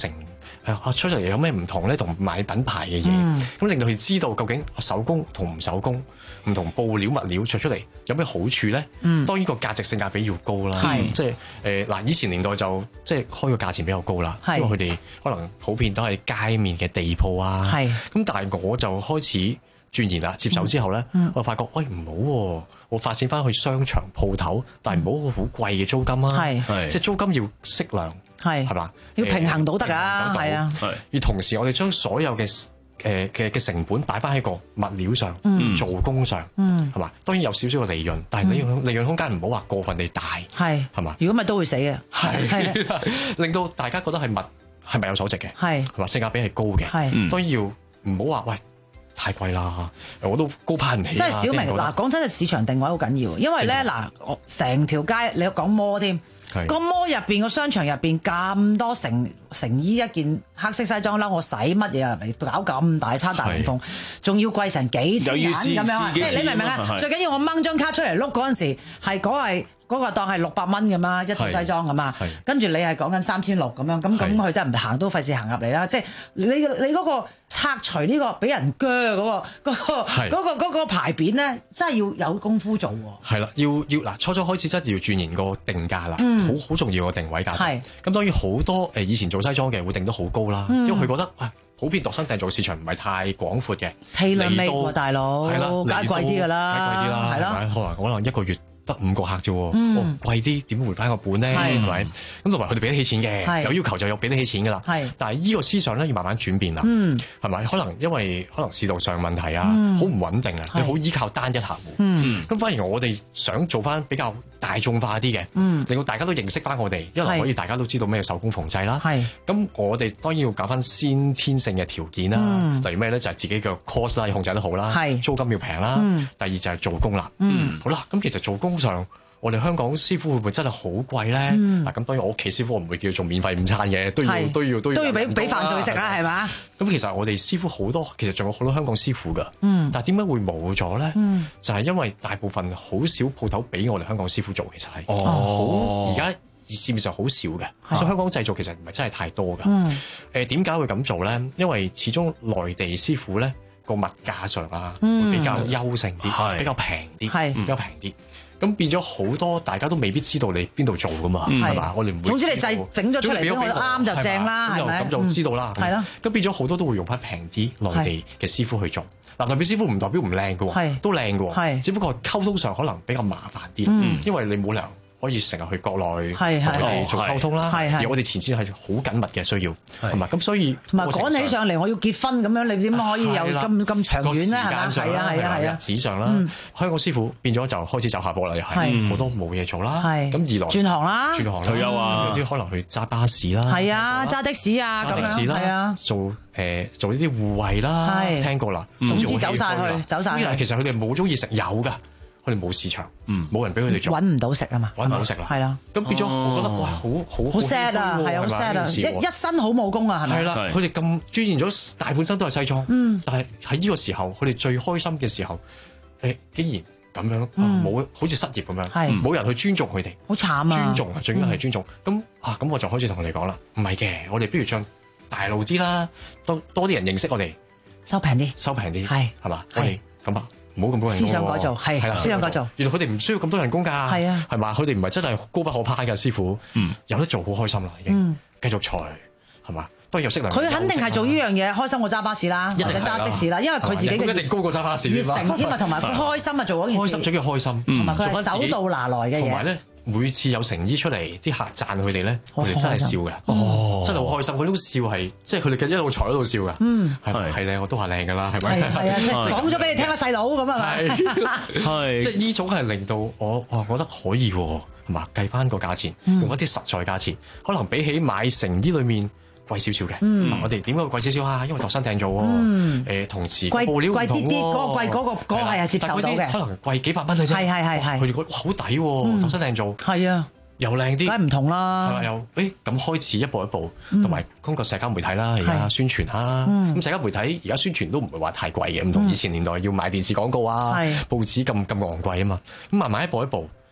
啊出嚟有咩唔同咧，同買品牌嘅嘢，咁、嗯、令到佢知道究竟手工同唔手工，唔同布料物料做出嚟有咩好處咧？嗯、當然個價值性價比要高啦，嗯、即係誒嗱以前年代就即係開個價錢比較高啦，因為佢哋可能普遍都係街面嘅地鋪啊，咁但係我就開始鑽研啦，接手之後咧，嗯、我發覺喂唔好喎，我發展翻去商場鋪頭，但係唔好好貴嘅租金啊，是即係租金要適量，係係嘛， 要平衡到得㗎，係啊， 而同時我哋將所有嘅誒嘅嘅成本擺翻喺個物料上、嗯、做工上，係嘛、嗯，當然有少少嘅利潤，但係利潤利潤空間唔好話過分地大，係係嘛， 如果咪都會死嘅，係令到大家覺得係物係物有所值嘅，係係嘛，性價比係高嘅，係、嗯、當然要唔好話喂。太貴啦，我都高攀唔起。 即係小明嗱，講真嘅市場定位好緊要，因為咧嗱，我成條街你有講摩添，個摩入邊個商場入邊咁多成成衣一件黑色西裝褸，我使乜嘢入嚟搞咁大餐大龍鳳，仲要貴成幾千銀咁樣，即係你明唔明啊？最緊要我掹張卡出嚟碌嗰陣時，係嗰係。嗰個當係六百蚊咁嘛，一套西裝咁嘛，跟住你係講緊三千六咁樣，咁咁佢真係唔行都費事行入嚟啦。即係你你嗰個拆除呢個俾人鋸嗰個嗰個嗰個嗰個牌匾咧，真係要有功夫做喎。係啦，要要嗱，初初開始真係要鑽研個定價啦，好好重要個定位價值。咁當然好多誒以前做西裝嘅會定得好高啦，因為佢覺得啊，普遍度身訂造市場唔係太廣闊嘅，氣量味喎大佬，係啦，梗係貴啲㗎啦，梗係貴啲啦，係啦，可能可能一個月得五個客啫喎，嗯、哦貴啲點回翻個本咧？係咪是？咁同埋佢哋俾得起錢嘅，是有要求就有俾得起錢噶啦。係是，但係依個思想咧要慢慢轉變啦。嗯，係咪？可能因為可能市道上問題啊，好唔、嗯、穩定啊，是你好依靠單一客戶。嗯，咁反而我哋想做翻比較大眾化啲嘅，嗯，令到大家都認識翻我哋，一來可以大家都知道咩手工縫製啦。係是，咁我哋當然要搞翻先天性嘅條件啦。嗯、例如咩咧？就係、是、自己嘅 cost 啦，要控制得好啦。係是，租金要平啦。嗯、第二就係做工啦。嗯，好啦，咁其實做工上，我哋香港師傅會唔會真係好貴咧？嗱、嗯，咁當然我屋企師傅我唔會叫做免費午餐嘅，都要是都要都要都要俾俾飯佢食啦，係嘛？咁其實我哋師傅好多，其實仲有好多香港師傅噶。嗯，但係點解會冇咗咧？嗯，就係因為大部分好少鋪頭俾我哋香港師傅做，其實係哦，好而家市面上好少嘅，哦、所以香港製造其實唔係真係太多噶。嗯，誒點解會咁做咧？因為始終內地師傅咧個物價上啊，嗯、會比較優勝啲，是比較平啲，係是比較平啲。咁變咗好多，大家都未必知道你邊度做噶嘛，係嘛？我哋唔會。總之你製整咗出嚟，我啱就正啦，係咪？咁就知道啦。係咯。咁變咗好多都會用翻平啲內地嘅師傅去做。嗱，代表師傅唔代表唔靚嘅喎，都靚嘅喎，只不過溝通上可能比較麻煩啲，因為你冇理由可以成日去國內同佢哋做溝通啦。而我哋前線係好緊密嘅需要，係嘛？咁所以同埋趕起上嚟，我要結婚咁樣，你點可以有咁咁長遠咧？係嘛？係啊係啊係啊！紙上啦，香港師傅變咗就開始走下坡啦，又係好多冇嘢做啦。咁二來轉行啦，轉行退休啊，有啲可能去揸巴士啦，係啊，揸的士啊咁樣，係啊，做誒做呢啲護衛啦，聽過啦，總之走晒去，走晒去。其實佢哋冇中意食有㗎。佢哋冇市場，冇人俾佢哋做，揾唔到食啊嘛，揾唔到食啦，係啦。咁變咗，我覺得哇，好好好 sad 啊，係啊，好 sad 啊，一一身好武功啊，係咪？係啦，佢哋咁鑽研咗大半生都係西裝，但係喺呢個時候，佢哋最開心嘅時候，誒，竟然咁樣冇，好似失業咁樣，冇人去尊重佢哋，好慘啊！尊重啊，最緊要係尊重。咁啊，咁我就開始同佢哋講啦，唔係嘅，我哋不如將大路啲啦，多多啲人認識我哋，收平啲，收平啲，係係嘛？我哋咁啊。唔好咁多人工，思想改造係係啦，思想改造。原來佢哋唔需要咁多人工㗎，係啊，係嘛？佢哋唔係真係高不可攀嘅師傅，嗯，有得做好開心啦，已經繼續裁係嘛？都有識量。佢肯定係做呢樣嘢開心過揸巴士啦，或者揸的士啦，因為佢自己嘅一定高過揸巴士，熱誠添啊，同埋佢開心啊，做嗰件事。開心最緊要開心，同埋佢係手到拿來嘅嘢。同埋咧，每次有成衣出嚟，啲客讚佢哋咧，佢哋真係笑嘅，哦，真係好開心。嗰種笑係即係佢哋嘅一路坐喺度笑嘅，嗯，係係靚，我都話靚㗎啦，係咪？係啊，講咗俾你聽啦，細佬咁係咪？係，即係呢種係令到我我覺得可以喎，係嘛？計翻個價錢，用一啲實在價錢，可能比起買成衣裏面貴少少嘅。我哋點解會貴少少啊？因為度身訂造喎，誒同時布料唔同喎，貴啲啲，嗰個貴嗰個嗰個係接受到嘅，可能貴幾百蚊嘅啫。係係係係，佢哋覺得好抵喎，度身訂造。係啊。又靚啲，梗係唔同啦。係嘛？又誒咁開始一步一步，同埋通過社交媒體啦，而家宣傳啦。咁社交媒體而家宣傳都唔會話太貴嘅，唔同以前年代要買電視廣告啊、報紙咁咁昂貴啊嘛。咁慢慢一步一步，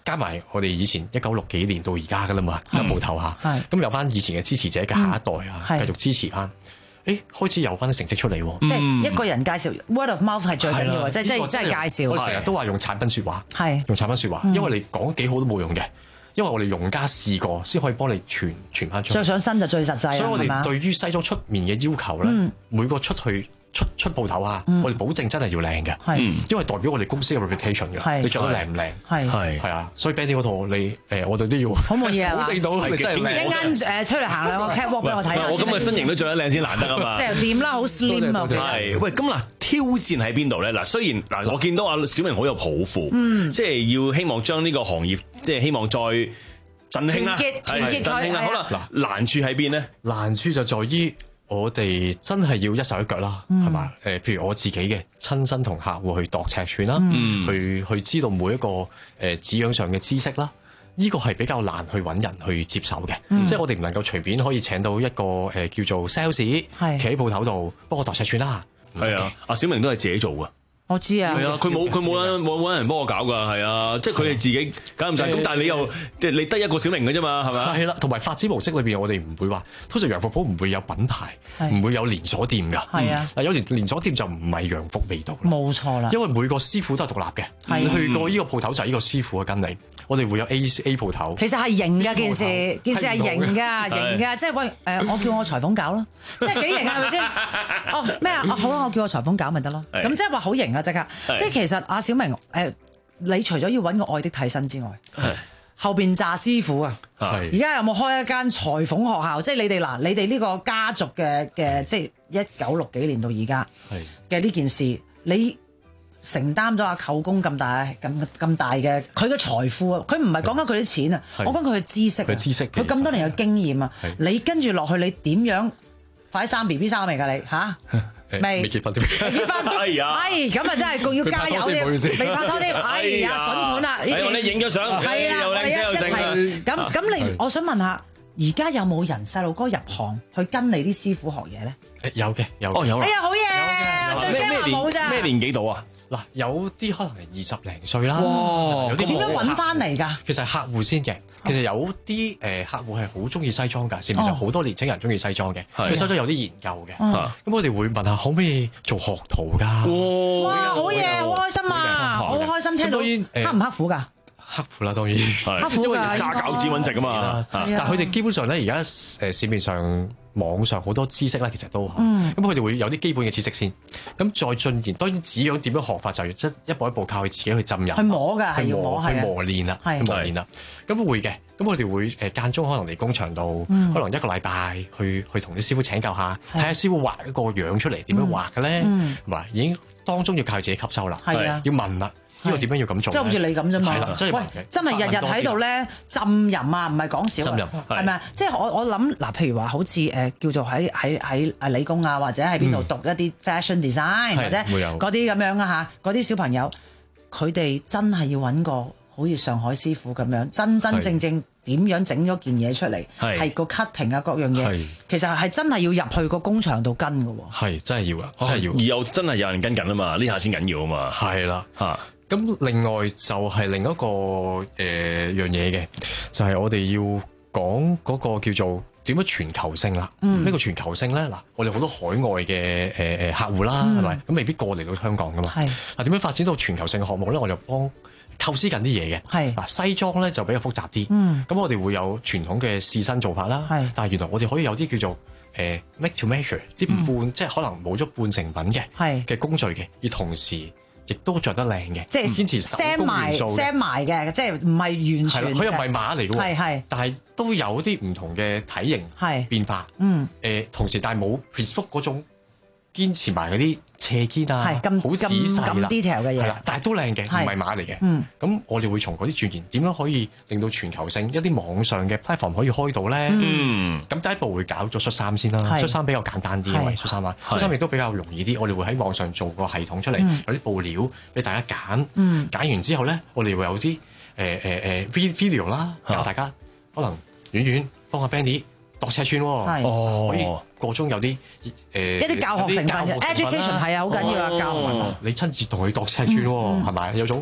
加埋我哋以前一九六幾年到而家噶啦嘛，間鋪頭嚇，咁、 嗯、 有翻以前嘅支持者嘅下一代啊， 嗯、 繼續支持翻。誒開始有翻啲成績出嚟喎， 即係一個人介紹 word of mouth 係最緊要嘅，即係即係即係介紹。 我成日都話用產品説話， 係用產品説話，因為你講幾好都冇用嘅，因為我哋用家試過先可以幫你傳傳翻出去。 着上身就最實際。 所以我哋對於西裝出面嘅要求咧，嗯、每個出去出出鋪頭啊，嗯、我哋保證真係要靚嘅，嗯、因為代表我哋公司嘅 reputation 嘅，你着得靚唔靚？係係係啊，所以 Benny 嗰套你誒，我哋都要好冇嘢啊， 保證到你真係靚。 一間誒出嚟行兩個 catwalk 俾我睇下。 我咁嘅身形都着得靚先難得啊嘛。 即係掂啦，好 slim 啊。 係喂，咁嗱挑戰喺邊度咧？嗱，雖然嗱我見到阿小明好有抱負，嗯、即係要希望將呢個行業，即係希望再振興啦， 團結振興啦。好啦，嗱難處喺邊咧？ 難處就在於。我哋真係要一手一腳啦，係嘛、嗯？誒，譬如我自己嘅親身同客戶去度尺寸啦，嗯、去去知道每一個誒紙樣上嘅知識啦，呢、這個係比較難去揾人去接手嘅，嗯、即係我哋唔能夠隨便可以請到一個誒叫做 sales，企喺鋪頭度幫我度尺寸啦。 係啊，阿小明都係自己做㗎。 我知啊， 係啊，佢冇佢冇揾冇揾人幫我搞㗎，係啊，即係佢哋自己搞唔晒。咁但係你又即係你得一個小明嘅啫嘛，係咪？ 係啦，同埋發展模式裏邊，我哋唔會話，通常洋服鋪唔會有品牌，唔會有連鎖店㗎。係啊，有連連鎖店就唔係洋服味道。 冇錯啦， 因為每個師傅都係獨立嘅。你去過呢個鋪頭就係呢個師傅嘅跟你。我哋會有 A A 鋪頭。其實係型㗎件事，件事係型㗎，型㗎，即係喂誒，我叫我裁縫搞咯，即係幾型啊，係咪先？哦咩啊？哦好啊，我叫我裁縫搞咪得咯。咁即係話好型啊，即刻。即係其實阿小明誒、呃，你除咗要揾個愛的替身之外，是後邊炸師傅啊，而家有冇開一間裁縫學校？即係你哋嗱，你哋呢個家族嘅嘅，即係一九六幾年到而家嘅呢件事，你承擔咗阿舅公咁大咁咁大嘅佢嘅財富啊！佢唔係講緊佢啲錢啊，我講佢嘅知識，佢知識，佢咁多年嘅經驗啊！你跟住落去，你點樣快啲生 B B 生未㗎？你嚇？未未結婚添， 結婚，哎呀，哎，咁啊真係仲要加油添，未拍拖添，哎呀，筍盤啦，呢啲，我哋影咗相， 係啊， 又靚仔又正， 咁咁你，我想問下，而家有冇人細路哥入行去跟你啲師傅學嘢咧？ 有嘅，有， 哦有啦， 哎呀好嘢，最驚話冇咋， 咩年紀到啊？ 嗱，有啲可能係二十零歲啦， 哇，有啲點樣揾翻嚟㗎？ 其實係客戶先嘅，其實有啲誒客戶係好中意西裝㗎，市面上好多年青人中意西裝嘅，佢西裝有啲研究嘅，咁我哋會問下可唔可以做學徒㗎？ 哇，好嘢，好開心啊，好開心聽到，刻唔刻苦㗎？ 刻苦啦，當然， 刻苦㗎， 揸餃子揾食㗎嘛。 但係佢哋基本上咧，而家誒市面上網上好多知識咧，其實都咁佢哋會有啲基本嘅知識先，咁再進言。當然紙樣點樣學法就要即一步一步靠佢自己去浸入， 去摸㗎，係要摸， 去磨練啦，去磨練啦。咁會嘅，咁我哋會誒間中可能嚟工場度，可能一個禮拜去去同啲師傅請教下，睇下師傅畫一個樣出嚟點樣畫嘅咧，係嘛？已經當中要靠自己吸收啦，要問啦。呢個點樣要咁做？ 即係好似你咁啫嘛。 係啦， 喂，真係日日喺度咧浸淫啊，唔係講笑。浸淫係咪啊？即係我我諗嗱，譬如話好似誒叫做喺喺喺誒理工啊，或者喺邊度讀一啲 fashion design 或者嗰啲咁樣啊嚇，嗰啲小朋友佢哋真係要揾個好似上海師傅咁樣，真真正正點樣整咗件嘢出嚟，係個 cutting 啊各樣嘢，其實係真係要入去個工場度跟㗎喎。 係真係要啊，真係要。 而又真係有人跟緊啊嘛，呢下先緊要啊嘛。 係啦嚇。 咁另外就係另一個誒、呃、樣嘢嘅，就係、是、我哋要講嗰個叫做點樣全球性啦。咩、嗯、個全球性咧？嗱，我哋好多海外嘅誒誒客戶啦，係咪、嗯？咁未必過嚟到香港噶嘛。係嗱，點樣發展到全球性嘅項目咧？我就幫構思緊啲嘢嘅。係嗱，西裝咧就比較複雜啲。嗯，咁我哋會有傳統嘅試身做法啦。係，但係原來我哋可以有啲叫做誒、呃、make to measure 啲半，嗯、即係可能冇咗半成品嘅係嘅工序嘅，而同時，亦都着得靚嘅，即係堅持手工元素嘅 set 埋嘅，即係唔係完全。 佢又唔係碼嚟嘅喎， 係係， 但係都有啲唔同嘅體型係變化。 嗯， 誒，同時但係冇 Facebook 嗰種堅持埋嗰啲斜肩啊， 係咁好仔細啦， 咁 detail 嘅嘢， 係啦，但係都靚嘅，唔係碼嚟嘅。 嗯， 咁我哋會從嗰啲轉變，點樣可以令到全球性一啲網上嘅 platform 可以開到咧？嗯，咁第一步會搞咗恤衫先啦，恤衫比較簡單啲，因為恤衫啊，恤衫亦都比較容易啲。我哋會喺網上做個系統出嚟，有啲布料俾大家揀。嗯，揀完之後咧，我哋會有啲誒誒誒 video 啦，教大家可能遠遠幫阿 Benny 度尺寸喎，可以個中有啲誒一啲教學成分嘅 education 係啊，好緊要啊，教學成分。 你親自同佢度尺寸喎，係咪有種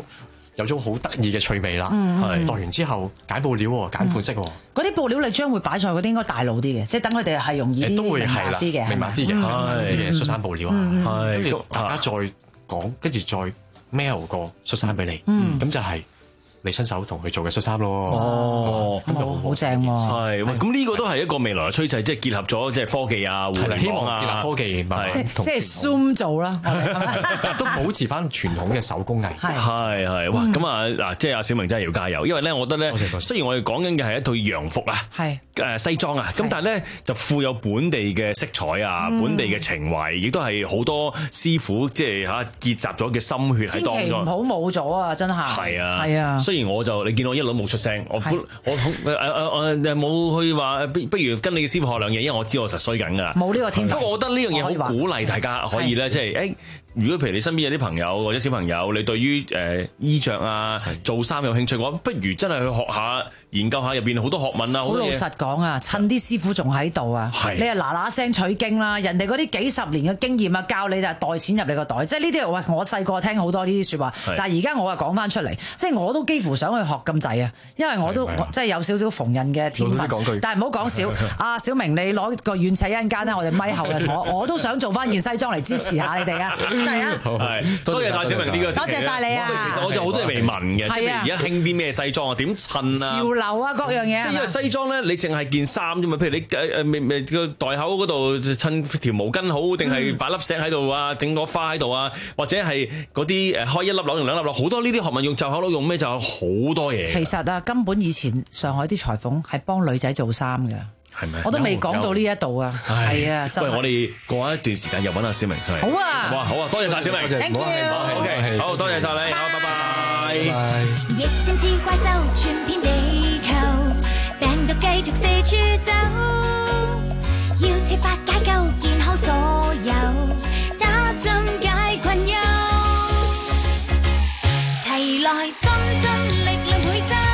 有種好得意嘅趣味啦。 嗯度完之後揀布料喎，揀款式喎。 嗰啲布料你將會擺上去嗰啲應該大路啲嘅，即係等佢哋係容易啲都會明白啲嘅， 明白啲嘅，啲嘅恤衫布料啊，跟住大家再講，跟住再 mail 個恤衫俾你，咁就係你親手同佢做嘅恤衫咯。 哦， 咁就好正喎。 係，咁呢個都係一個未來嘅趨勢，即係結合咗即係科技啊、互聯網啊， 希望結合科技， 即即係 Zoom 做啦， 都保持翻傳統嘅手工藝。 係係，哇！咁啊嗱，即係阿小明真係要加油，因為咧，我覺得咧，雖然我哋講緊嘅係一套洋服啊， 係誒西裝啊，咁但係咧就富有本地嘅色彩啊，本地嘅情懷，亦都係好多師傅即係嚇結集咗嘅心血喺當中。 千祈唔好冇咗啊！真係係啊， 係啊。 雖然我就你見我一路冇出聲，我本我誒誒誒冇去話不不如跟你嘅師傅學兩嘢，因為我知我實衰緊㗎。 冇呢個天分。 不過我覺得呢樣嘢好鼓勵大家可以咧，即係誒。如果譬如你身邊有啲朋友或者小朋友，你對於誒、呃、衣着啊、做衫有興趣嘅話，不如真係去學下、研究下入邊好多學問啊！好老實講啊，趁啲師傅仲喺度啊，你係嗱嗱聲取經啦，人哋嗰啲幾十年嘅經驗啊，教你就係袋錢入你個袋，即係呢啲喂，我細個聽好多呢啲説話，但係而家我啊講翻出嚟，即係我都幾乎想去學咁滯啊，因為我都即係有少少縫紉嘅天分，但係唔好講笑，阿小明你攞個軟尺一陣間咧，我哋咪後嘅我我都想做翻件西裝嚟支持下你哋啊！真係啊！ 係，多謝晒小明呢個。 多謝晒你啊！ 其實我就好多嘢未問嘅，即係而家興啲咩西裝啊？點襯啊？ 潮流啊，各樣嘢。 即係因為西裝咧，你淨係件衫啫嘛。譬如你誒誒未未個袋口嗰度襯條毛巾好，定係擺粒石喺度啊？整個花喺度啊？或者係嗰啲誒開一粒紐用兩粒紐，好多呢啲學問用袖口紐用咩就有好多嘢。 其實啊，根本以前上海啲裁縫係幫女仔做衫㗎。 係咪？ 我都未講到呢一度啊，係啊， 喂，我哋過一段時間又揾阿小明出嚟。 好啊， 好啊，好啊，多謝晒小明 ，thank you，OK， 好，多謝晒你，好，拜拜。 疫症似怪獸傳遍地球，病毒繼續四處走，要設法解救健康所有，打針解困憂，齊來針針力量倍增。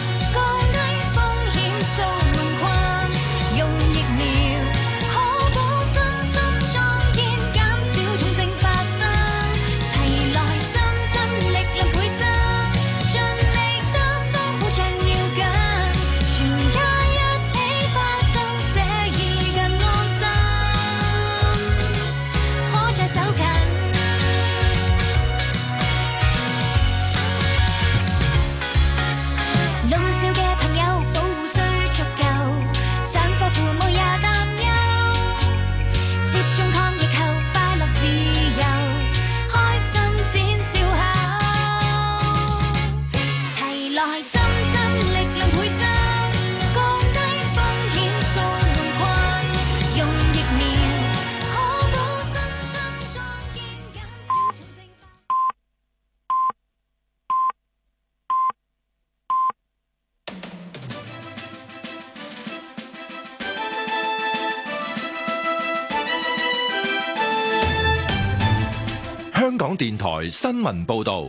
香港電台新聞報道，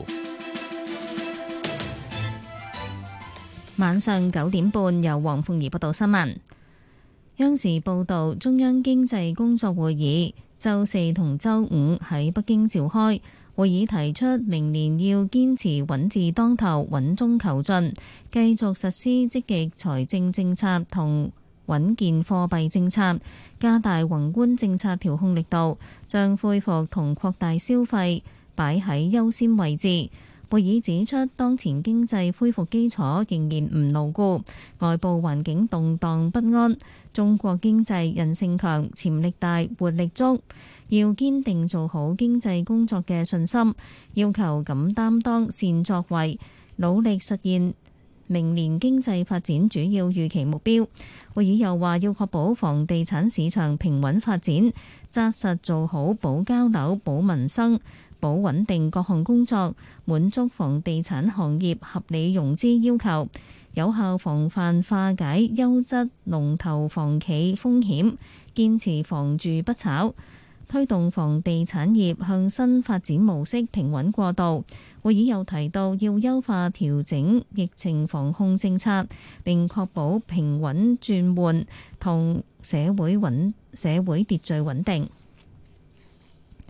晚上九點半由黃鳳儀報道新聞。央視報道，中央經濟工作會議周四同周五喺北京召開，會議提出明年要堅持穩字當頭、穩中求進，繼續實施積極財政政策同穩健貨幣政策，加大宏觀政策調控力度，將恢復同擴大消費擺喺優先位置。會議指出，當前經濟恢復基礎仍然唔牢固，外部環境動盪不安，中國經濟韌性強、潛力大、活力足，要堅定做好經濟工作嘅信心，要求敢擔當、善作為，努力實現明年經濟發展主要預期目標。會議又話要確保房地產市場平穩發展，紮實做好保交樓、保民生、保穩定各項工作，滿足房地產行業合理融資要求，有效防範化解優質龍頭房企風險，堅持房住不炒，推動房地產業向新發展模式平穩過渡。會議又提到要優化調整疫情防控政策，並確保平穩轉換同社會穩社會秩序穩定。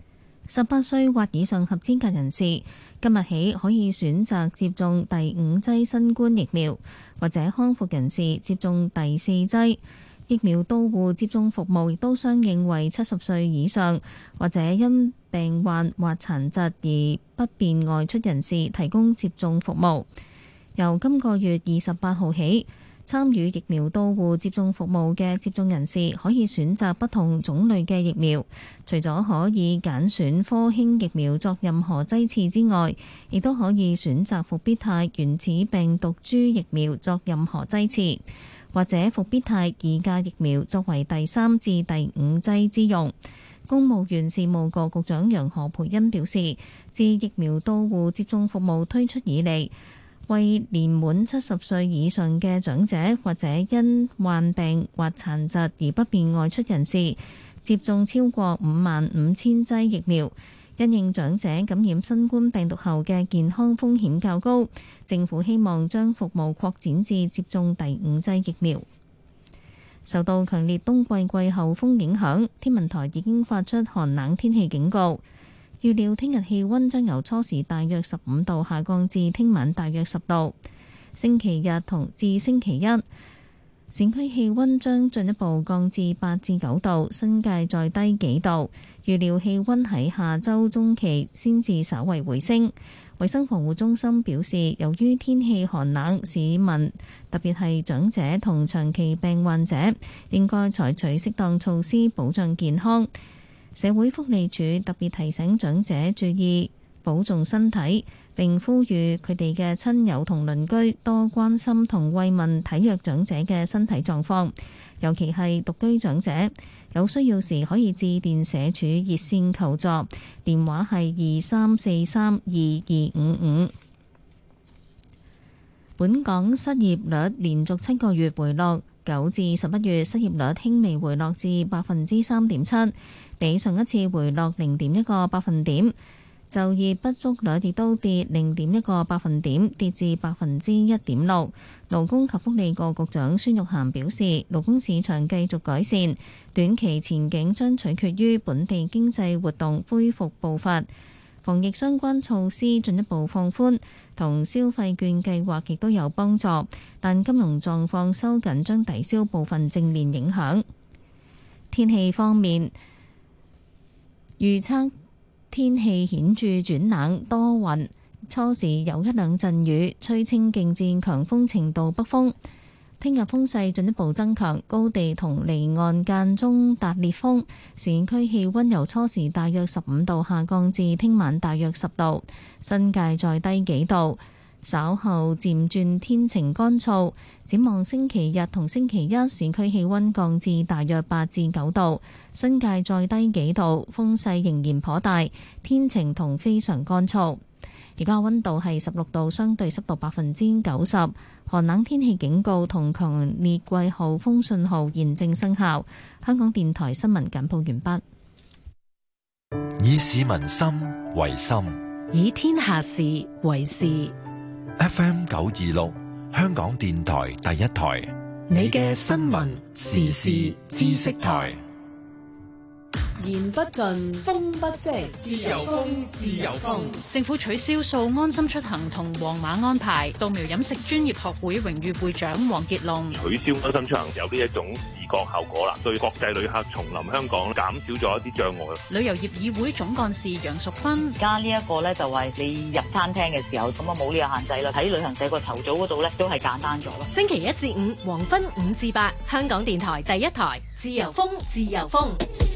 十八歲或以上合資格人士今日起可以選擇接種第五劑新冠疫苗，或者康復人士接種第四劑。疫苗到戶接種服務亦都相應為七十歲以上或者因病患或殘疾而不便外出人士提供接種服務。由今個月二十八號起，參與疫苗到戶接種服務嘅接種人士可以選擇不同種類嘅疫苗，除咗可以揀選科興疫苗作任何劑次之外，亦都可以選擇復必泰原始病毒株疫苗作任何劑次，或者復必泰二價疫苗作為第三至第五劑之用。公務員事務局局長楊何蓓茵表示，自疫苗到戶接種服務推出以嚟，為年滿七十歲以上嘅長者或者因患病或殘疾而不便外出人士，接種超過五萬五千劑疫苗。因應長者感染新冠病毒後嘅健康風險較高，政府希望將服務擴展至接種第五劑疫苗。受到強烈冬季季候風影響，天文台已經發出寒冷天氣警告。預料聽日氣溫將由初時大約十五度下降至聽晚大約十度。星期日同至星期一，市區氣溫將進一步降至八至九度，新界再低幾度。預料氣溫喺下週中期先至稍為回升。衛生防護中心表示，由於天氣寒冷，市民特別係長者同長期病患者應該採取適當措施保障健康。社會福利署特別提醒長者注意保重身體，並呼籲佢哋嘅親友同鄰居多關心同慰問體弱長者嘅身體狀況，尤其係獨居長者。有需要時可以致電社署熱線求助，電話係二三四三二二五五。本港失業率連續七個月回落，九至十一月失業率輕微回落至百分之三點七，比上一次回落零點一個百分點。就業不足率亦都跌零點一個百分點，跌至百分之一點六。勞工及福利局局長孫玉菡表示，勞工市場繼續改善，短期前景將取決於本地經濟活動恢復步伐。防疫相關措施進一步放寬，同消費券計劃亦都有幫助，但金融狀況收緊將抵消部分正面影響。天氣方面，預測天氣顯著轉冷，多雲，初時有一兩陣雨，吹清勁至強風程度北風。聽日風勢進一步增強，高地同離岸間中達烈風。市區氣溫由初時大約十五度下降至聽晚大約十度，新界再低幾度。稍後漸轉天晴乾燥，展望星期日同星期一，市區氣溫降至大約八至九度，新界再低幾度，風勢仍然頗大，天晴同非常乾燥。而家溫度係十六度，相對濕度百分之九十，寒冷天氣警告同強烈季候風信號現正生效。香港電台新聞簡報完畢。 以市民心為心， 以天下事為事。 F M 九二六，香港電台第一台， 你嘅新聞時事知識台。 言不盡，風不息，自由風，自由風。 政府取消掃安心出行同黃碼安排。稻苗飲食專業學會榮譽會長黃傑龍： 取消安心出行有呢一種視覺效果啦，對國際旅客重臨香港減少咗一啲障礙。 旅遊業議會總幹事楊淑芬： 而家呢一個咧就係你入餐廳嘅時候，咁啊冇呢個限制啦。喺旅行社個籌組嗰度咧都係簡單咗咯。 星期一至五黃昏五至八，香港電台第一台，自由風，自由風。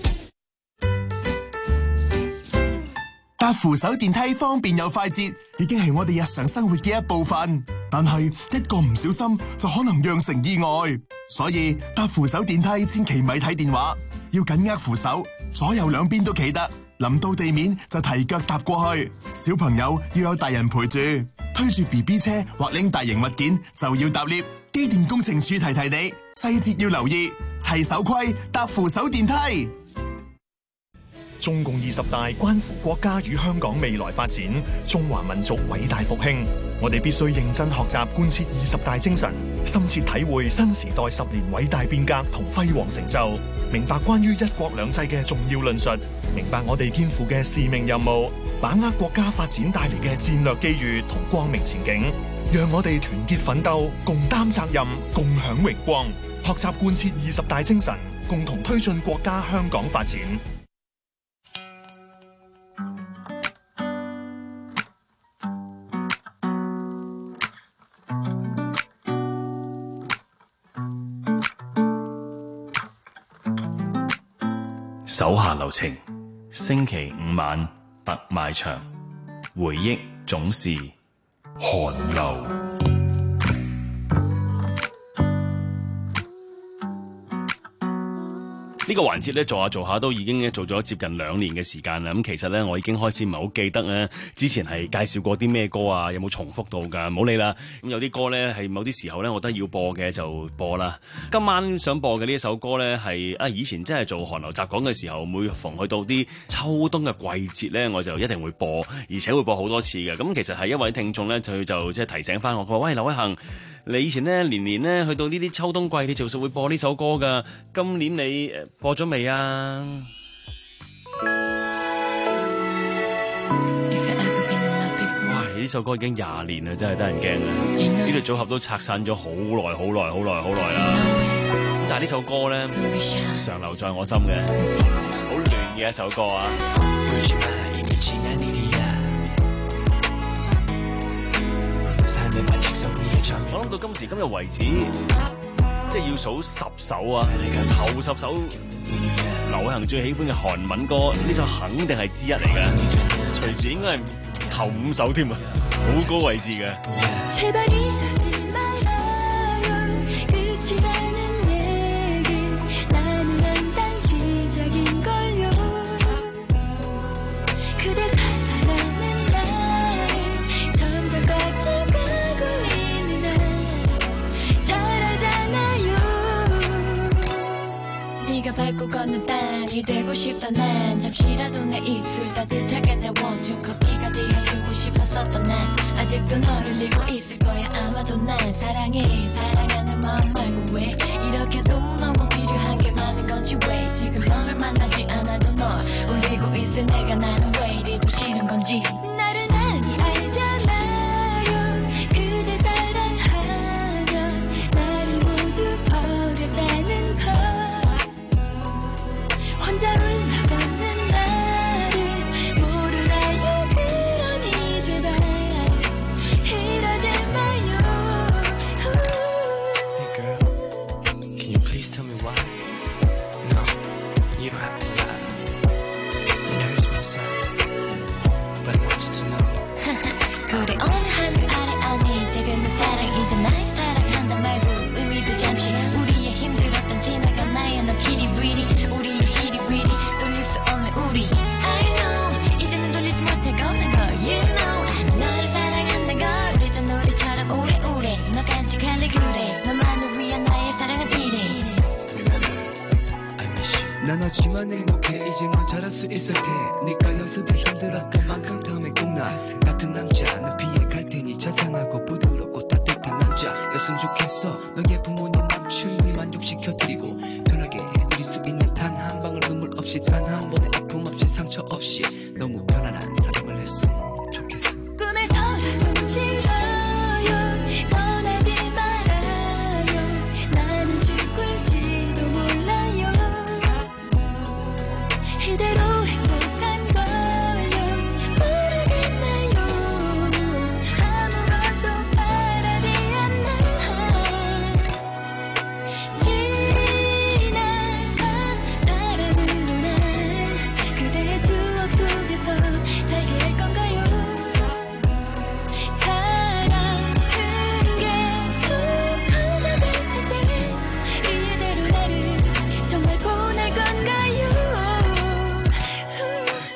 搭扶手電梯方便又快捷，已經係我哋日常生活嘅一部分。但係一個唔小心就可能釀成意外，所以搭扶手電梯千祈咪睇電話，要緊握扶手，左右兩邊都企得。臨到地面就提腳踏過去。小朋友要有大人陪住，推住 B B 車或拎大型物件就要搭 lift。機電工程署提提你，細節要留意，齊守規搭扶手電梯。 中共二十大關乎國家與香港未來發展，中華民族偉大復興。我哋必須認真學習貫徹二十大精神，深切體會新時代十年偉大變革同輝煌成就，明白關於一國兩制嘅重要論述，明白我哋肩負嘅使命任務，把握國家發展帶嚟嘅戰略機遇同光明前景。讓我哋團結奮鬥，共擔責任，共享榮光，學習貫徹二十大精神，共同推進國家香港發展。 手下留情，星期五晚特賣場，回憶總是寒流。呢個環節咧做下做下都已經做咗接近兩年嘅時間啦。咁其實咧我已經開始唔係好記得咧之前係介紹過啲咩歌啊，有冇重複到㗎？唔好理啦。咁有啲歌咧係某啲時候咧，我覺得要播嘅就播啦。今晚想播嘅呢一首歌咧係啊，以前真係做韓流雜講嘅時候，每逢去到啲秋冬嘅季節咧，我就一定會播，而且會播好多次嘅。咁其實係一位聽眾咧，佢就即係提醒翻我，佢話：喂，劉偉恒，你以前咧年年咧去到呢啲秋冬季，你就會播呢首歌㗎。今年你誒播咗未啊？哇！呢首歌已經廿年啦，真係得人驚啊！呢對組合都拆散咗好耐、好耐、好耐、好耐啦。但係呢首歌咧，常留在我心嘅，好亂嘅一首歌啊！我諗到今時今日為止，即係要數十首啊，頭十首流行最喜歡嘅韓文歌，呢首肯定係之一嚟嘅，隨時應該係頭五首添啊，好高位置嘅。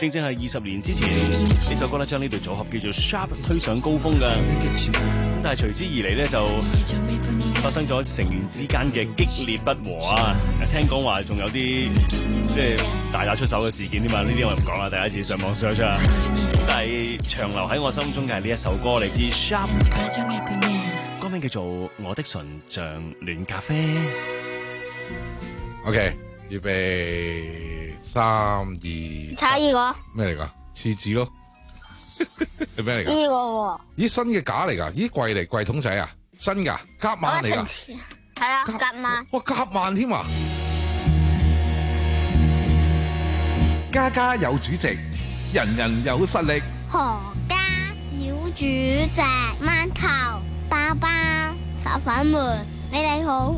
正正係二十年之前呢首歌咧，將呢隊組合叫做 Sharp 推上高峰㗎。咁但係隨之而嚟咧，就發生咗成員之間嘅激烈不和啊！聽講話仲有啲即係大打出手嘅事件添嘛，呢啲我唔講啦，大家自己上網 search 啊。但係長留喺我心中嘅係呢一首歌嚟自 Sharp， 歌名叫做《我的唇像暖咖啡》。 OK， 預備三二， 睇下呢個咩嚟㗎？廁紙咯，係咩嚟㗎？ 呢個喎， 咦，新嘅架嚟㗎？咦，櫃嚟櫃桶仔啊，新㗎，夾萬嚟㗎？ 係啊，夾萬。 哇，夾萬添啊！ 家家有主席，人人有實力。 何家小主席，饅頭、包包、炒粉們，你哋好。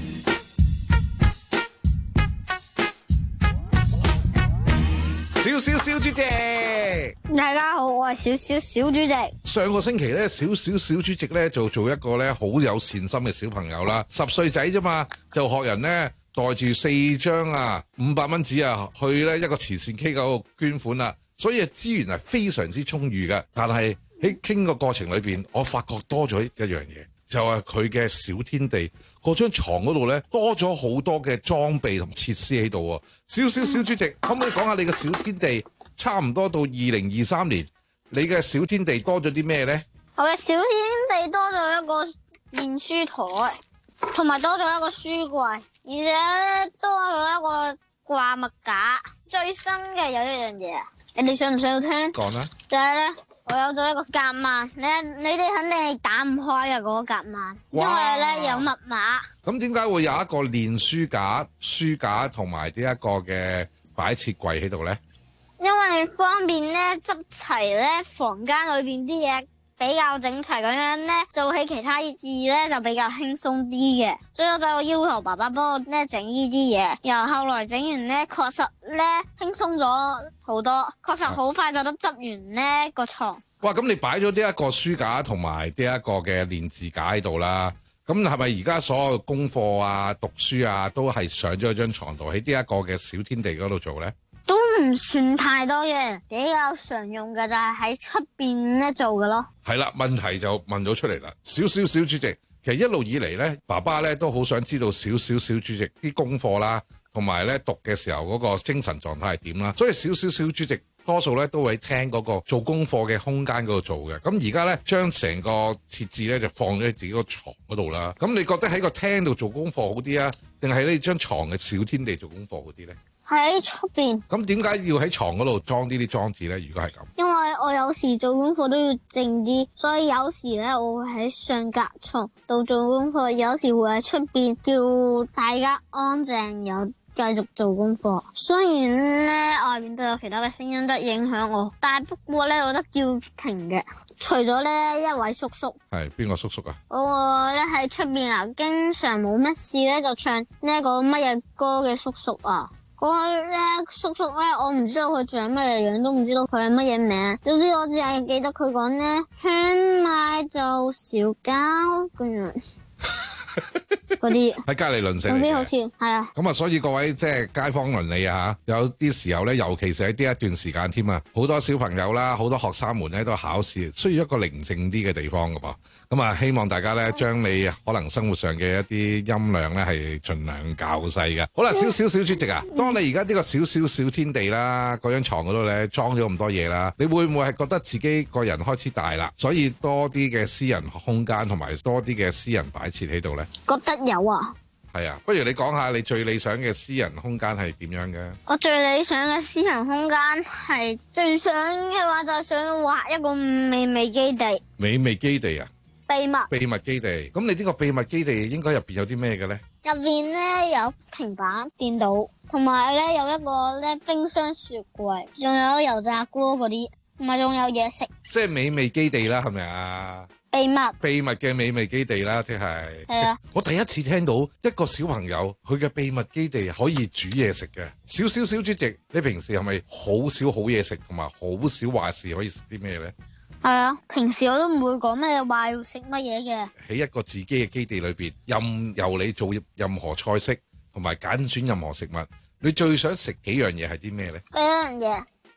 小小小主席， 大家好，我係小小小主席。 上個星期咧，小小小主席咧就做一個咧好有善心嘅小朋友啦，十歲仔啫嘛，就學人咧袋住四張啊五百蚊紙啊去咧一個慈善機構度捐款啦，所以資源係非常之充裕嘅。但係喺傾個過程裏邊，我發覺多咗一樣嘢，就係佢嘅小天地嗰張床嗰度咧多咗好多嘅裝備同設施喺度喎。小小小主席，可唔可以講下你嘅小天地？差唔多到二零二三年，你嘅小天地多咗啲咩咧？ 我嘅小天地多咗一個練書台，同埋多咗一個書櫃，而且咧多咗一個掛物架。最新嘅有一樣嘢，你哋想唔想要聽？ 講啦。 就係咧，我有咗一個夾萬，你你哋肯定係打唔開嘅嗰個夾萬，因為咧有密碼。 咁點解會有一個練書架、書架同埋呢一個嘅擺設櫃喺度咧？ 因為方便咧執齊咧房間裏邊啲嘢比較整齊，咁樣咧做起其他事咧就比較輕鬆啲嘅，所以我就要求爸爸幫我咧整呢啲嘢。然後後來整完咧，確實咧輕鬆咗好多，確實好快就得執完呢個床。 哇！咁你擺咗呢一個書架同埋呢一個嘅練字架喺度啦，咁係咪而家所有功課啊、讀書啊都係上咗張床度喺呢一個嘅小天地嗰度做咧？ 都唔算太多嘢，比較常用嘅就係喺出邊咧做嘅咯。 係啦，問題就問咗出嚟啦。小小小主席，其實一路以嚟咧，爸爸咧都好想知道小小小主席啲功課啦，同埋咧讀嘅時候嗰個精神狀態係點啦。所以小小小主席多數咧都會喺廳嗰個做功課嘅空間嗰度做嘅。咁而家咧將成個設置咧就放咗喺自己個床嗰度啦。咁你覺得喺個廳度做功課好啲啊，定係呢張床嘅小天地做功課好啲咧？ 喺出邊。 咁點解要喺床嗰度裝呢啲裝置咧？如果係咁， 因為我有時做功課都要靜啲，所以有時咧我會喺上格床度做功課，有時會喺出邊叫大家安靜，有繼續做功課。雖然咧外面都有其他嘅聲音得影響我，但係不過咧我得叫停嘅。除咗咧一位叔叔， 係邊個叔叔啊？ 我咧喺出邊啊，經常冇乜事咧就唱呢個乜嘢歌嘅叔叔啊。嗰個咧叔叔咧，我唔知道佢長乜嘢樣，都唔知道佢係乜嘢名。總之我只係記得佢講咧，圈買做小膠咁樣嗰啲喺隔離鄰舍嚟嘅。 總之好似係啊。 咁啊，所以各位即係街坊鄰里啊，有啲時候咧，尤其是喺呢一段時間添啊，好多小朋友啦，好多學生們咧都考試，需要一個寧靜啲嘅地方㗎噃。咁啊，希望大家咧將你可能生活上嘅一啲音量咧係盡量較細嘅。好啦，小小小主席啊，當你而家呢個小小小天地啦，嗰張床嗰度咧裝咗咁多嘢啦，你會唔會係覺得自己個人開始大啦，所以多啲嘅私人空間同埋多啲嘅私人擺設喺度咧？ 覺得有啊。 係啊，不如你講下你最理想嘅私人空間係點樣嘅？ 我最理想嘅私人空間係最想嘅話，就想畫一個美美基地。 美美基地啊？ 秘密秘密基地，咁你呢個秘密基地應該入邊有啲咩嘅咧？ 入邊咧有平板電腦，同埋咧有一個咧冰箱雪櫃，仲有油炸鍋嗰啲，同埋仲有嘢食。 即係美味基地啦，係咪啊？ 秘密秘密嘅美味基地啦，即係。 係啊！ 我第一次聽到一個小朋友佢嘅秘密基地可以煮嘢食嘅。小小小主席，你平時係咪好少好嘢食，同埋好少話事可以食啲咩咧？ 係啊，平時我都唔會講咩話要食乜嘢嘅。 喺一個自己嘅基地裏邊，任由你做任何菜式，同埋揀選任何食物，你最想食幾樣嘢係啲咩咧？ 第一樣嘢，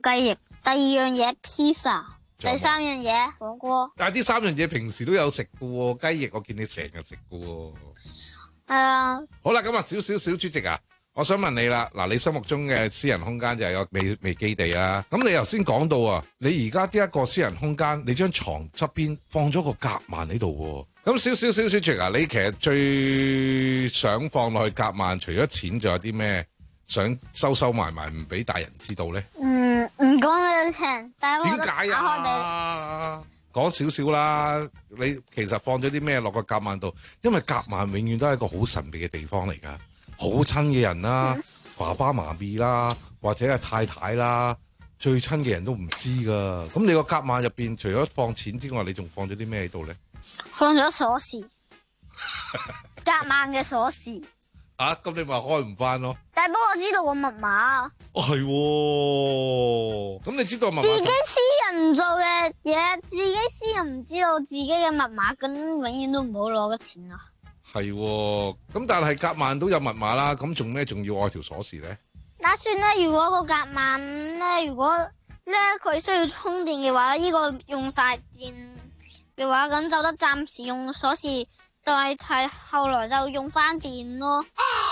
雞翼，第二樣嘢披薩，第三樣嘢火鍋。 但係呢三樣嘢平時都有食嘅喎，雞翼我見你成日食嘅喎。 係啊。 好啦，咁啊，少少小主席啊，我想問你啦，嗱，你心目中嘅私人空間就係有美美基地啦。咁你頭先講到啊，你而家呢一個私人空間，你張床側邊放咗個夾萬喺度喎。咁少少小主席啊，你其實最想放落去夾萬，除咗錢，仲有啲咩想收收埋埋唔俾大人知道咧？ 嗯，唔講你嘅情，但係我覺得點解打開俾啊？講少少啦，你其實放咗啲咩落個夾萬度？因為夾萬永遠都係一個好神秘嘅地方嚟㗎，好親嘅人啦，爸爸媽咪啦，或者係太太啦，最親嘅人都唔知㗎。咁你個夾萬入邊除咗放錢之外，你仲放咗啲咩喺度咧？ 放咗鎖匙，夾萬嘅鎖匙。 啊，咁你咪開唔翻咯？ 但係不過我知道個密碼。 哦，係喎。咁你知道密碼？ 自己私人做嘅嘢，自己私人唔知道自己嘅密碼，咁永遠都唔好攞個錢啊。 係喎。咁但係夾萬都有密碼啦，咁仲咩仲要愛條鎖匙咧？ 打算咧，如果個夾萬咧，如果咧佢需要充電嘅話，呢、這個用晒電嘅話，咁就得暫時用鎖匙代替，後來就用翻電咯。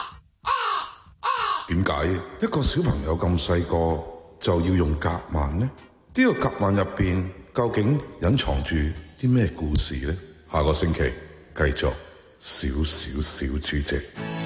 點解一個小朋友咁細個就要用夾萬呢？呢、這個夾萬入邊究竟隱藏住啲咩故事呢？下個星期繼續小小小主席。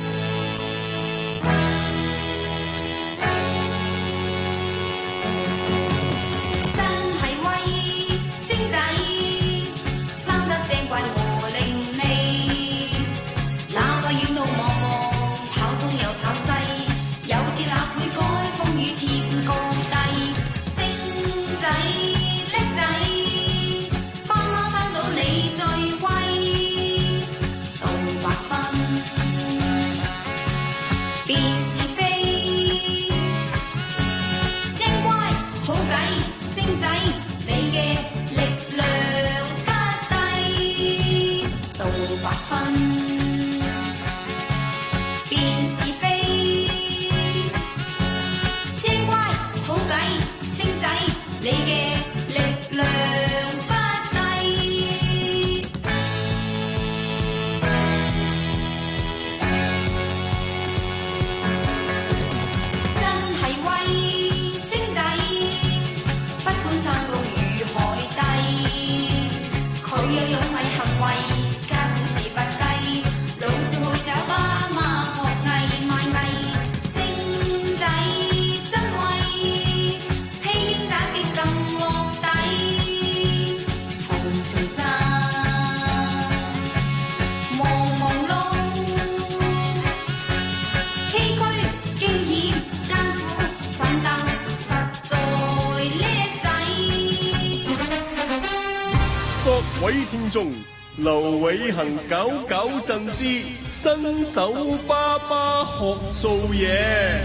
各位聽眾，劉偉恒搞搞震之新手爸爸學做嘢。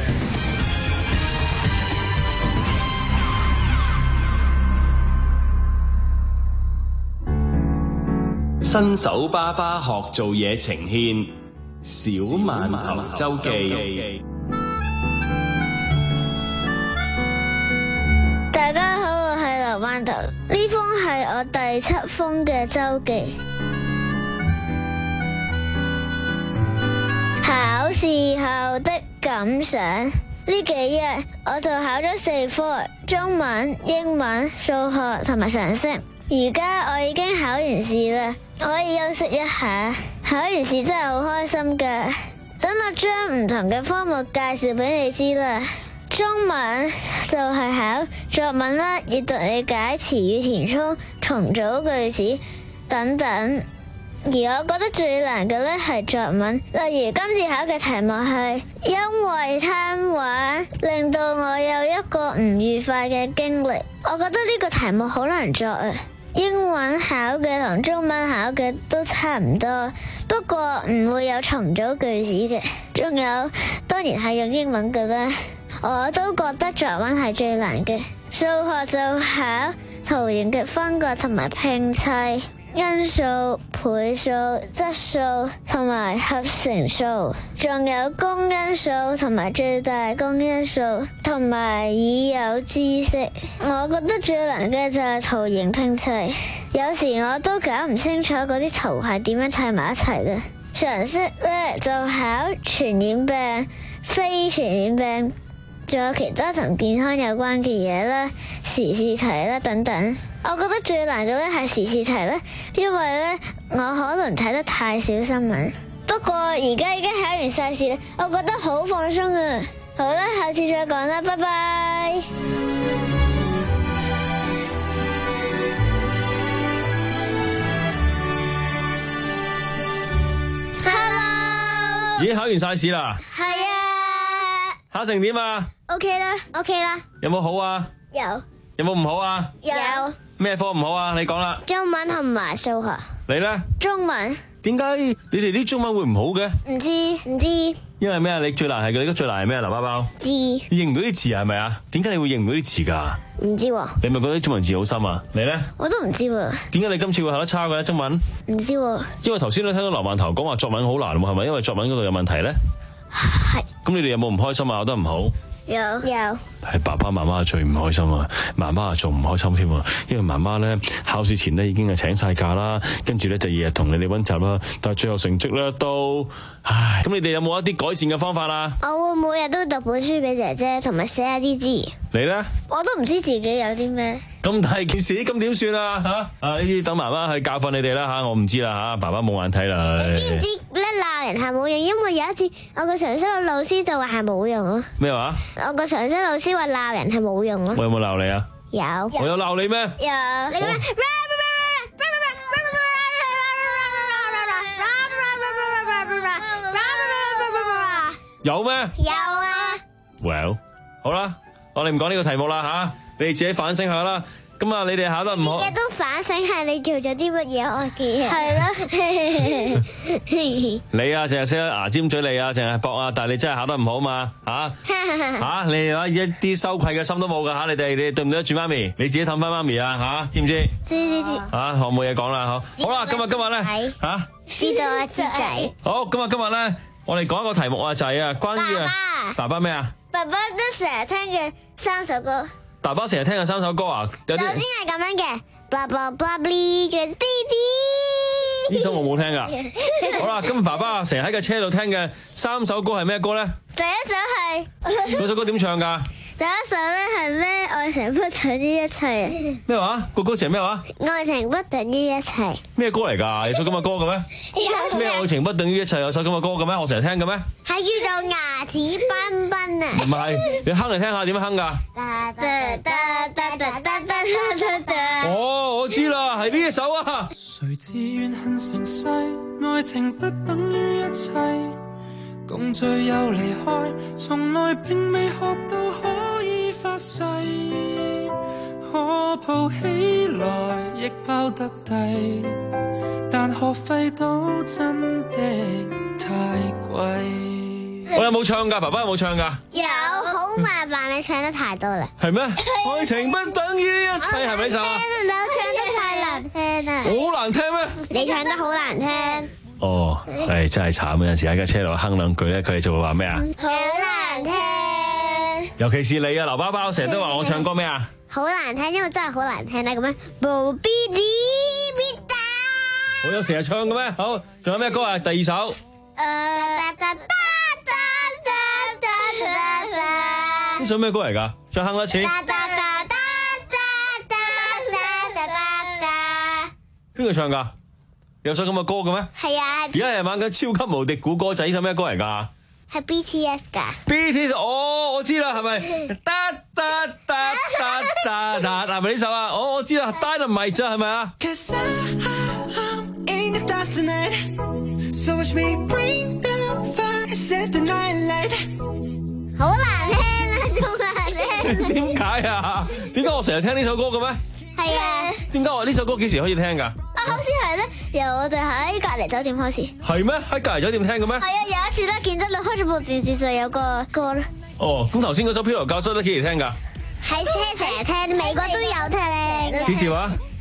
新手爸爸學做嘢呈獻小饅頭周記。 大家好，我係劉饅頭，呢封係我第七封嘅周記。考試後的感想，呢幾日我就考咗四科，中文、英文、數學同埋常識。而家我已經考完試啦，可以休息一下。考完試真係好開心㗎，等我將唔同嘅科目介紹俾你知啦。中文就係考作文啦，閱讀理解、詞語填充、重組句子等等。而我覺得最難嘅呢係作文，例如今次考嘅題目係因為貪玩令到我有一個唔愉快嘅經歷。我覺得呢個題目好難作啊，英文考嘅同中文考嘅都差唔多，不過唔會有重組句子嘅。仲有當然係用英文嘅啦。我都覺得作文係最難嘅，數學就考圖形嘅分割同埋拼砌， 因數、倍數、質數同埋合成數，仲有公因數同埋最大公因數，同埋已有知識。我覺得最難嘅就係圖形拼砌，有時我都搞唔清楚嗰啲圖係點樣砌埋一齊嘅。常識咧就考傳染病、非傳染病，仲有其他同健康有關嘅嘢啦、時事題啦等等。我覺得最難嘅咧係時事題咧，因為咧我可能睇得太少新聞。不過而家已經考完晒試啦，我覺得好放鬆啊！好啦，下次再講啦，拜拜。 已經考完晒試啦？ 係啊。 考成點啊 ？OK 啦 ，OK 啦。 有冇好啊？ 有。 有冇唔好啊？ 有。 咩科唔好啊？你講啦。 中文同埋數學。 你咧？ 中文。 點解你哋啲中文會唔好嘅？ 唔知唔知。 因為咩啊？你最難係嘅，你而家最難係咩啊？劉包包。 知。 你認唔到啲詞係咪啊？點解你會認唔到啲詞噶？ 唔知喎。 你咪覺得啲中文字好深啊？你咧？ 我都唔知喎。 點解你今次會考得差嘅咧？中文？ 唔知喎。 因為頭先都聽到劉饅頭講話作文好難喎，係咪？因為作文嗰度有問題咧？ 係。 咁你哋有冇唔開心啊？考得唔好？ 有有。 係爸爸媽媽最唔開心啊，媽媽仲唔開心添啊，因為媽媽咧考試前咧已經係請晒假啦，跟住咧就日日同你哋溫習啦，但係最後成績咧都，唉，咁你哋有冇一啲改善嘅方法啊？ 我會每日都讀本書俾姐姐，同埋寫下啲字。 你咧？我都唔知自己有啲咩。 咁大件事，咁點算啊？吓啊！呢啲等媽媽去教訓你哋啦吓，我唔知啦吓，爸爸冇眼睇啦。 你知唔知咧鬧人係冇用？因為有一次我個常識老師就話係冇用咯。 咩話？ 我個常識老師話鬧人係冇用咯。 我有冇鬧你啊？ 有。 我有鬧你咩？ 有。你咁樣有咩？ 有啊。 Well， 好啦，我哋唔講呢個題目啦吓，你哋自己反省下啦。咁啊，你哋考得唔好， 日日都反省係你做咗啲乜嘢我記係咯。 你啊，淨係識得牙尖嘴利啊，淨係搏啊，但係你真係考得唔好嘛吓吓，你哋一啲羞愧嘅心都冇噶吓，你哋你對唔對得住媽咪？你自己氹翻媽咪啊吓，知唔知？ 知知知。 啊，我冇嘢講啦，好，好啦，今日今日咧吓， 知道啊，知仔。 好，今日今日咧，我哋講一個題目啊，就係啊，關於啊，爸爸咩啊？ 爸爸都成日聽嘅三首歌。 爸爸成日聽嘅三首歌啊，有啲首先係咁樣嘅，爸爸爸哩嘅弟弟。 呢首我冇聽噶。好啦，今日爸爸成日喺架車度聽嘅三首歌係咩歌咧？ 第一首係。 嗰首歌點唱噶？ 第一首咧係咩？愛情不等於一切。 咩話？個歌詞係咩話？ 愛情不等於一切。 咩歌嚟噶？有首咁嘅歌嘅咩？咩愛情不等於一切？有首咁嘅歌嘅咩？我成日聽嘅咩？ 係叫做牙齒彬彬啊！ 唔係，你哼嚟聽下點樣哼噶？哦，我知啦，係邊一首啊？ 誰自願恨成世，愛情不等於一切，共聚又離開，從來並未學到可以發誓，可抱起來亦抱得低，但學費都真的太貴。 我有冇唱噶？爸爸有冇唱噶？ 有，好麻煩你唱得太多啦。 係咩？愛情不等於一切係咪呢首啊？ 你唱得太難聽啦。 好難聽咩？ 你唱得好難聽。 哦，係真係慘啊！有陣時喺架車度哼兩句咧，佢哋就會話咩啊？ 好難聽。 尤其是你啊，劉包包成日都話我唱歌咩啊？ 好難聽，因為真係好難聽啦，咁樣。布比迪比達。 我有成日唱嘅咩？好，仲有咩歌啊？第二首。誒。呢首咩歌嚟噶？再哼一次。邊個唱噶？有首咁嘅歌嘅咩？ 係啊。 而家係玩緊超級無敵估歌仔，呢首咩歌嚟噶？ 係 B T S 噶。 B T S 哦，我知啦，係咪？噠噠噠噠噠噠，係咪呢首啊？我我知啦，Dynamite啫，係咪啊？ 好難聽啊，仲難聽。 點解啊？點解我成日聽呢首歌嘅咩？ 係啊。 點解我呢首歌幾時可以聽噶？ 啊，好似係咧，由我哋喺隔籬酒店開始。 係咩？喺隔籬酒店聽嘅咩？ 係啊，有一次咧，見到你開咗部電視就有個歌咧。 哦，咁頭先嗰首《飄流教室》都幾時聽噶？ 喺車成日聽，美國都有聽。 幾時話？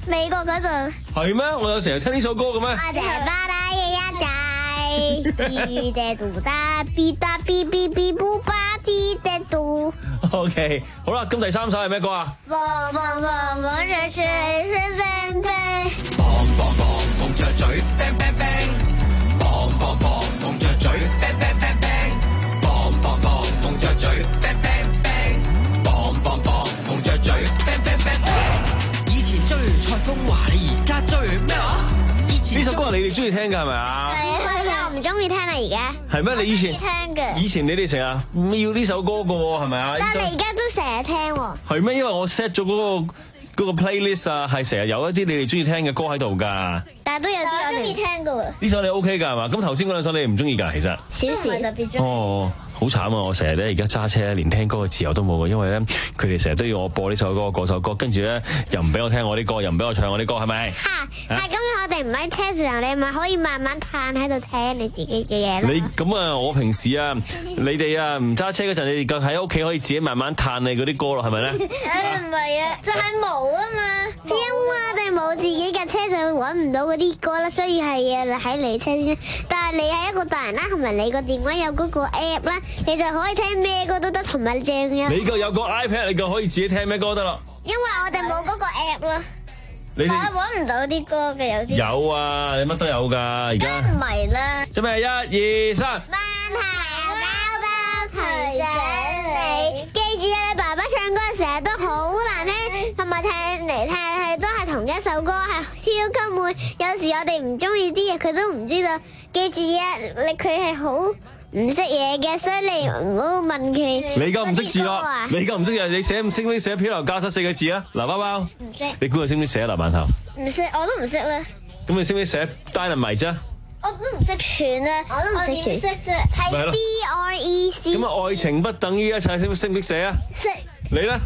美國嗰度。 係咩？我有成日聽呢首歌嘅咩？ 我哋係巴打嘅一仔，滴滴嘟打，嗶嗒嗶嗶嗶布巴滴滴嘟。 OK， 好啦，咁第三首係咩歌啊？ 蹦蹦蹦蹦着嘴，飛飛飛。 蹦蹦蹦蹦着嘴，bang bang bang。蹦蹦蹦蹦着嘴，bang bang bang bang。蹦蹦蹦蹦着嘴，bang bang bang。蹦蹦蹦蹦着嘴，bang bang bang bang。以前追蔡楓華，你而家追咩話？ 呢首歌係你哋中意聽㗎係咪啊？ 係啊，我唔中意聽啦而家。 係咩？你以前聽嘅。 以前你哋成日要呢首歌㗎喎，係咪啊？ 但係你而家都成日聽喎。 係咩？因為我 set 咗嗰個嗰個 playlist 啊，係成日有一啲你哋中意聽嘅歌喺度㗎。 但係都有啲我中意聽㗎喎。呢首你 OK 㗎係嘛？咁頭先嗰兩首你唔中意㗎其實。 少時特別中意。 哦。好慘啊！我成日咧而家揸車連聽歌嘅自由都冇嘅，因為咧佢哋成日都要我播呢首歌嗰首歌，跟住咧又唔俾我聽我啲歌，又唔俾我唱我啲歌，係咪？ 嚇係咁，我哋唔喺車時候，你咪可以慢慢嘆喺度聽你自己嘅嘢咯。 你咁啊，我平時啊，你哋啊唔揸車嗰陣，你哋喺屋企可以自己慢慢嘆你嗰啲歌咯，係咪咧？誒唔係啊，就係冇啊嘛，因為我哋冇自己嘅車就揾唔到嗰啲歌啦，所以係啊喺你車先。但係你係一個大人啦，同埋你個電話有嗰個 app 啦。你就可以聽咩歌都得，同埋正嘅。 你個有個 iPad， 你就可以自己聽咩歌得啦。 因為我哋冇嗰個 app 咯， 你我揾唔到啲歌嘅有啲。 有啊，你乜都有㗎，而家。 唔係啦。 準備一二三。 問題包包提醒你，記住啊！你爸爸唱歌成日都好難聽，同埋聽嚟聽去都係同一首歌，係超級悶。有時我哋唔中意啲嘢，佢都唔知道。記住啊！你佢係好唔識嘢嘅，所以你唔好問佢。 你而家唔識字咯，你而家唔識字，你寫唔識唔識寫漂流教室四個字啊？嗱，包包。 唔識。 你估佢識唔識寫啊？嗱，饅頭。 唔識，我都唔識啦。 咁你識唔識寫 dynamite 啫？ 我都唔識串啊，我都唔識串。識啫，係 D R E C。 咁啊，愛情不等於一切，識唔識唔識寫啊？ 識。 你咧？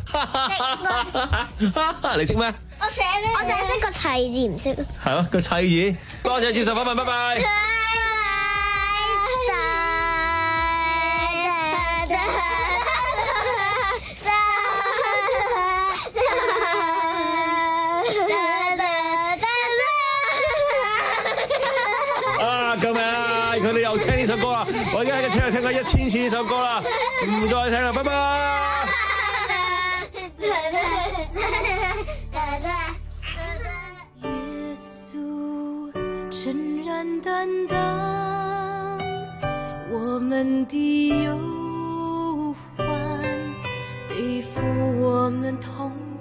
你識咩？ 我寫咩？我淨係識個砌字，唔識。 係咯，個砌字。多謝接受訪問，拜拜。啊！救命啊！佢哋又聽呢首歌啦，我而家喺個車度聽過一千次呢首歌啦，唔再聽啦，拜拜。 耶穌誠然擔當我們的憂患，背負我們痛。